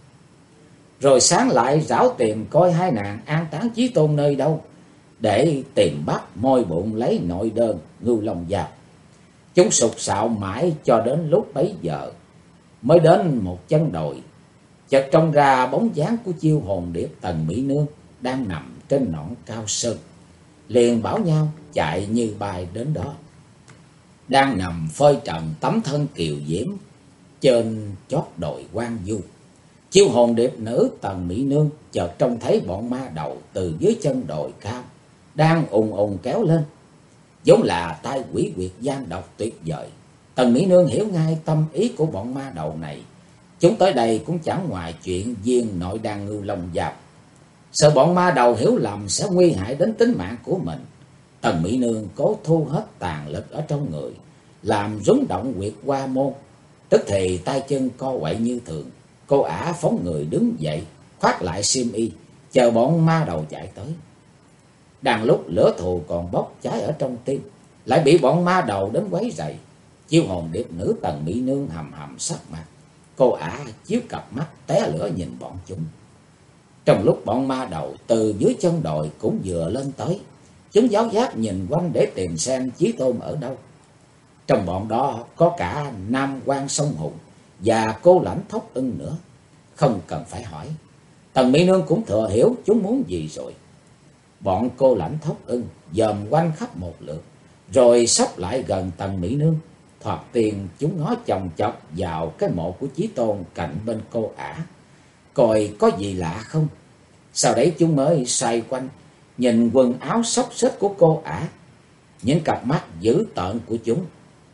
Rồi sáng lại rảo tìm coi hai nàng an táng Chí Tôn nơi đâu, để tìm bắt môi bụng lấy nội đơn Ngưu Long Giao. Chúng sục sạo mãi cho đến lúc bấy giờ mới đến một chân đồi, chợt trông ra bóng dáng của Chiêu Hồn Điệp Tần Mỹ Nương đang nằm trên nõn cao sơn, liền bảo nhau chạy như bay đến đó. Đang nằm phơi trần tấm thân kiều diễm trên chót đồi hoang vu, Chiêu Hồn Điệp nữ Tần Mỹ Nương chợt trông thấy bọn ma đầu từ dưới chân đồi cao đang ùng ùng kéo lên, vốn là tai quỷ quyệt gian độc tuyệt vời. Tần Mỹ Nương hiểu ngay tâm ý của bọn ma đầu này. Chúng tới đây cũng chẳng ngoài chuyện viên nội đan Ngưu Long Giao, sợ bọn ma đầu hiểu lầm sẽ nguy hại đến tính mạng của mình. Tần Mỹ Nương cố thu hết tàn lực ở trong người, làm rúng động huyệt Hoa Môn. Tức thì tay chân co quậy như thường, cô ả phóng người đứng dậy, khoác lại xiêm y, chờ bọn ma đầu chạy tới. Đang lúc lửa thù còn bốc cháy ở trong tim, lại bị bọn ma đầu đến quấy rầy. Chiêu Hồn Điệp nữ Tần Mỹ Nương hầm hầm sắc mặt, cô ả chiếu cặp mắt té lửa nhìn bọn chúng. Trong lúc bọn ma đầu từ dưới chân đồi cũng vừa lên tới, chúng giáo giác nhìn quanh để tìm xem Chí Tôn ở đâu. Trong bọn đó có cả Nam Quan Sông Hùng và Cô Lãnh Thốc Ưng nữa. Không cần phải hỏi, Tần Mỹ Nương cũng thừa hiểu chúng muốn gì rồi. Bọn Cô Lãnh Thốc Ưng dòm quanh khắp một lượt, rồi xốc lại gần Tần Mỹ Nương. Thoạt tiên chúng ngó chòng chọc vào cái mộ của Chí Tôn cạnh bên cô ả, coi có gì lạ không. Sau đấy chúng mới xoay quanh nhìn quần áo xốc xếch của cô ả. Những cặp mắt dữ tợn của chúng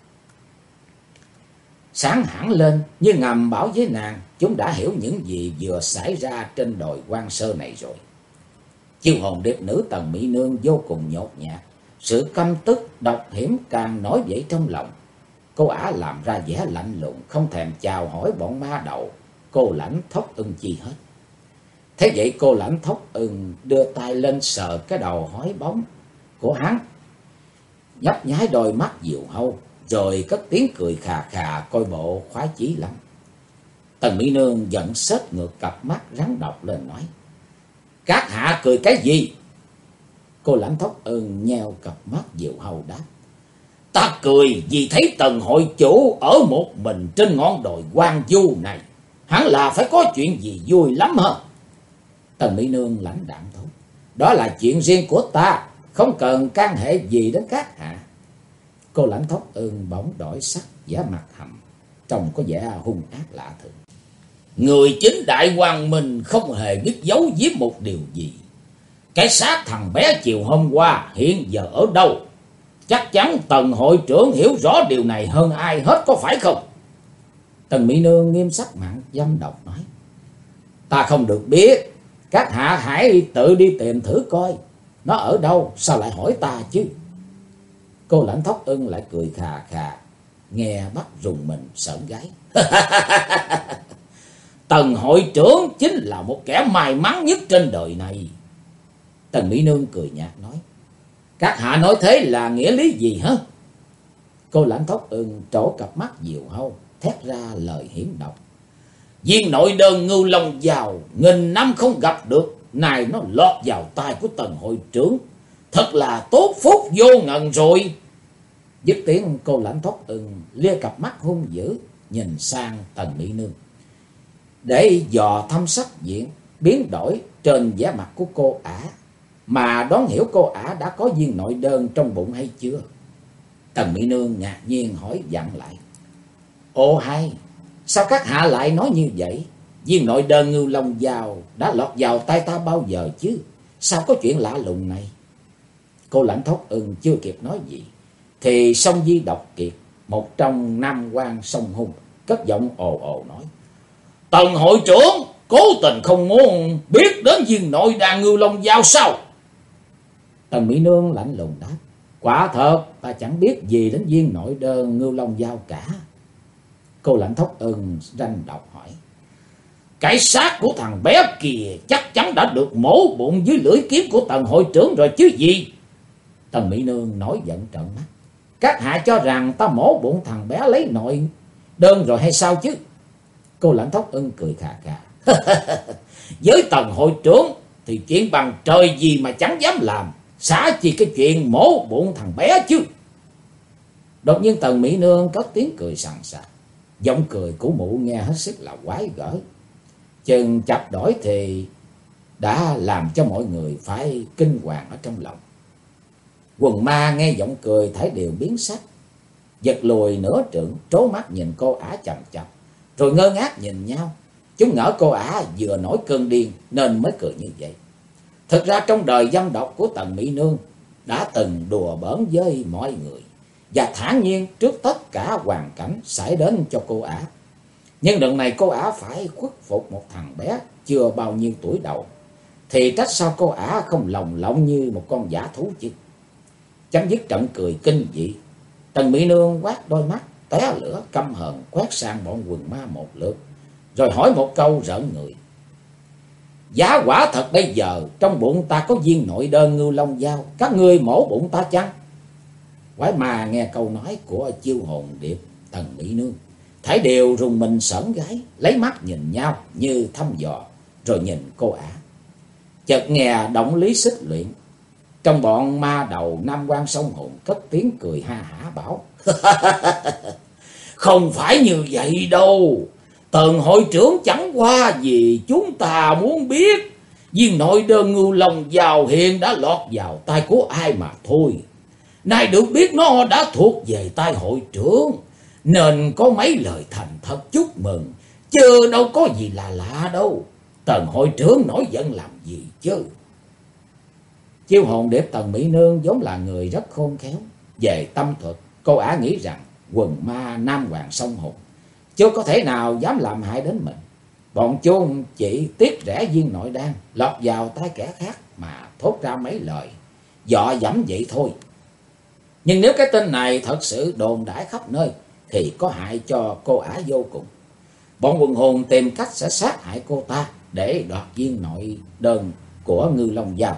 sáng hẳn lên, như ngầm bảo với nàng chúng đã hiểu những gì vừa xảy ra trên đồi Quan Sơ này rồi. Chiêu Hồn Điệp nữ Tần Mỹ Nương vô cùng nhột nhạt, sự căm tức độc hiểm càng nổi dậy trong lòng. Cô ả làm ra vẻ lạnh lùng, không thèm chào hỏi bọn ma đầu Cô Lãnh Thốc Ưng chi hết. Thế vậy Cô Lãnh Thốc Ưng đưa tay lên sờ cái đầu hói bóng, của hắn, nhấp nháy đôi mắt diều hâu, rồi cất tiếng cười khà khà, coi bộ khoái chí lắm. Tần Mỹ Nương giận xết ngược cặp mắt rắn độc lên nói: "Các hạ cười cái gì?" Cô Lãnh Thốc Ưng nheo cặp mắt diều hâu đáp: "Ta cười vì thấy Tần hội chủ ở một mình trên ngọn đồi hoang vu này, hẳn là phải có chuyện gì vui lắm hả?" Tần Mỹ Nương lãnh đạm thốt: "Đó là chuyện riêng của ta, không cần can hệ gì đến các hạ." Cô Lãnh Thốc Ưng bỗng đổi sắc, vẻ mặt hầm, trông có vẻ hung ác lạ thường. "Người chính đại quang minh không hề biết giấu giếm một điều gì. Cái xác thằng bé chiều hôm qua hiện giờ ở đâu? Chắc chắn Tần hội trưởng hiểu rõ điều này hơn ai hết, có phải không?" Tần Mỹ Nương nghiêm sắc mặt dâm độc nói: "Ta không được biết, các hạ hãy tự đi tìm thử coi, nó ở đâu, sao lại hỏi ta chứ?" Cô Lãnh Thốc Ưng lại cười khà khà, nghe bắt rùng mình sởn gáy. "Tần hội trưởng chính là một kẻ may mắn nhất trên đời này." Tần Mỹ Nương cười nhạt nói: "Các hạ nói thế là nghĩa lý gì hả?" Cô Lãnh Thốc Ưng trổ cặp mắt diều hâu, thét ra lời hiểm độc: "Viên nội đơn Ngưu Long Giàu nghìn năm không gặp được, này nó lọt vào tay của Tần hội trưởng, thật là tốt phúc vô ngần rồi." Dứt tiếng, cô Lãnh Thốc Ưng lia cặp mắt hung dữ nhìn sang Tần Mỹ Nương, để dò thăm sắc diện biến đổi trên vẻ mặt của cô ả, mà đoán hiểu cô ả đã có viên nội đơn trong bụng hay chưa. Tần Mỹ Nương ngạc nhiên hỏi dặn lại: "Ồ hay, sao các hạ lại nói như vậy? Viên nội đơn Ngưu Long Giàu đã lọt vào tay ta bao giờ chứ? Sao có chuyện lạ lùng này?" Cô Lãnh Thốc Ưng chưa kịp nói gì, thì Song Di Độc Kiệt, một trong nam quan sông hung, cất giọng ồ ồ nói: "Tần hội trưởng cố tình không muốn biết đến viên nội đàn Ngưu Long Giàu sao?" Tần Mỹ Nương lạnh lùng đáp: "Quả thật ta chẳng biết gì đến viên nội đơn Ngưu Long Giàu cả." Cô Lãnh Thốc Ưng ranh độc hỏi: "Cái xác của thằng bé kìa chắc chắn đã được mổ bụng dưới lưỡi kiếm của Tần hội trưởng rồi chứ gì?" Tần Mỹ Nương nổi giận trợn mắt: "Các hạ cho rằng ta mổ bụng thằng bé lấy nội đơn rồi hay sao chứ?" Cô Lãnh Thốc Ưng cười khà khà: "Với Tần hội trưởng thì chuyện bằng trời gì mà chẳng dám làm, xả chi cái chuyện mổ bụng thằng bé chứ." Đột nhiên Tần Mỹ Nương cất tiếng cười sằng sặc, giọng cười của mụ nghe hết sức là quái gở, chừng chập đổi thì đã làm cho mọi người phải kinh hoàng ở trong lòng. Quần ma nghe giọng cười thấy đều biến sắc, giật lùi nửa trượng, trố mắt nhìn cô ả chằm chằm, rồi ngơ ngác nhìn nhau. Chúng ngỡ cô ả vừa nổi cơn điên nên mới cười như vậy. Thực ra trong đời dâm độc của Tần Mỹ Nương đã từng đùa bỡn với mọi người, và thản nhiên trước tất cả hoàn cảnh xảy đến cho cô ả. Nhưng lần này cô ả phải khuất phục một thằng bé chưa bao nhiêu tuổi đầu, thì trách sao cô ả không lồng lộng như một con dã thú chứ. Chấm dứt trận cười kinh dị, Tần Mỹ Nương quát đôi mắt té lửa căm hờn quét sang bọn quần ma một lượt, rồi hỏi một câu rợn người: "Giá quả thật bây giờ trong bụng ta có viên nội đơn Ngưu Long Giàu, các ngươi mổ bụng ta chăng?" Quái ma nghe câu nói của Chiêu Hồn Điệp, Tần Mỹ Nương thấy đều rùng mình sởn gáy, lấy mắt nhìn nhau như thăm dò, rồi nhìn cô ả. Chợt nghe Động Lý Xích Luyện trong bọn ma đầu nam quan sông hồn cất tiếng cười ha hả bảo: "Không phải như vậy đâu. Tần hội trưởng chẳng qua vì chúng ta muốn biết viên nội đơn Ngưu Long Giàu hiện đã lọt vào tay của ai mà thôi. Nay được biết nó đã thuộc về tay hội trưởng, nên có mấy lời thành thật chúc mừng, chứ đâu có gì là lạ đâu. Tần hội trưởng nổi giận làm gì chứ?" Chiêu Hồn Điệp Tần Mỹ Nương vốn là người rất khôn khéo về tâm thuật, cô ả nghĩ rằng quần ma nam hoàng sông hồn chưa có thể nào dám làm hại đến mình. Bọn chôn chỉ tiếc rẻ viên nội đan lọt vào tay kẻ khác mà thốt ra mấy lời dọ dẫm vậy thôi. Nhưng nếu cái tin này thật sự đồn đãi khắp nơi thì có hại cho cô ả vô cùng. Bọn quần hồn tìm cách sẽ sát hại cô ta để đoạt viên nội đơn của Ngưu Long Giàu,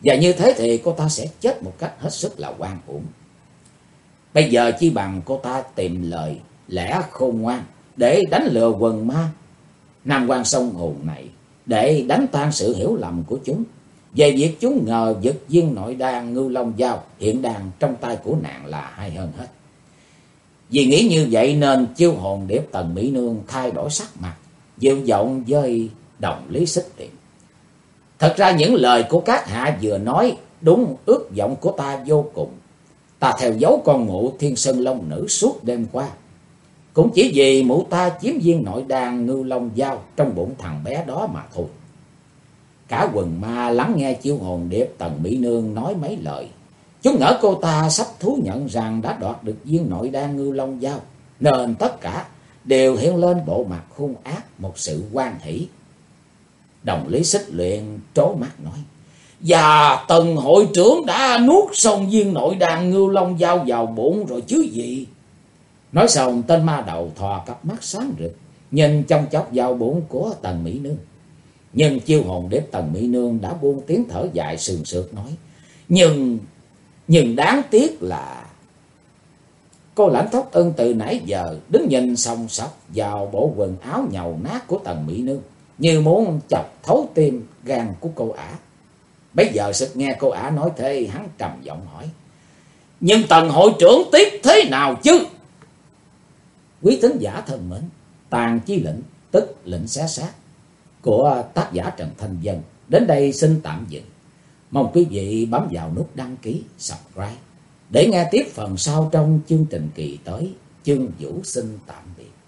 Và như thế thì cô ta sẽ chết một cách hết sức là oan uổng. Bây giờ chi bằng cô ta tìm lời lẽ khôn ngoan để đánh lừa quần ma Nam Quan Sông Hồn này, để đánh tan sự hiểu lầm của chúng về việc chúng ngờ vực viên nội đan Ngưu Long Dao hiện đang trong tay của nàng là hay hơn hết. Vì nghĩ như vậy nên Chiêu Hồn Điệp Tần Mỹ Nương thay đổi sắc mặt, dịu giọng với Đồng Lý Xích Tiền: thật ra những lời của các hạ vừa nói đúng ước vọng của ta vô cùng. Ta theo dấu con mụ Thiên Sơn Long Nữ suốt đêm qua, cũng chỉ vì mụ ta chiếm viên nội đan Ngưu Long Dao trong bụng thằng bé đó mà thôi. Cả quần ma lắng nghe Chiêu Hồn Điệp Tần Mỹ Nương nói mấy lời, chúng ngỡ cô ta sắp thú nhận rằng đã đoạt được viên nội đan Ngưu Long Dao, nên tất cả đều hiện lên bộ mặt hung ác, một sự hoan hỷ. Đồng Lý Xích Luyện trố mắt nói: và Tần hội trưởng đã nuốt xong viên nội đan Ngưu Long Dao vào bụng rồi chứ gì? Nói xong, tên ma đầu thò cặp mắt sáng rực nhìn chông chọc vào bụng của Tần Mỹ Nương. Nhưng Chiêu Hồn Điệp Tần Mỹ Nương đã buông tiếng thở dài sườn sượt nói: nhưng đáng tiếc là... Cô Lãnh Tóc Ân từ nãy giờ đứng nhìn sòng sọc vào bộ quần áo nhầu nát của Tần Mỹ Nương, như muốn chọc thấu tim gan của cô ả. Bây giờ sực nghe cô ả nói thế, hắn trầm giọng hỏi: nhưng Tần hội trưởng tiếp thế nào chứ? Quý thính giả thân mến, Tàn Chi Lệnh, tức Lệnh Xé Xác của tác giả Trần Thanh Vân đến đây xin tạm dừng. Mong quý vị bấm vào nút đăng ký, subscribe để nghe tiếp phần sau trong chương trình kỳ tới. Chương Vũ xin tạm biệt.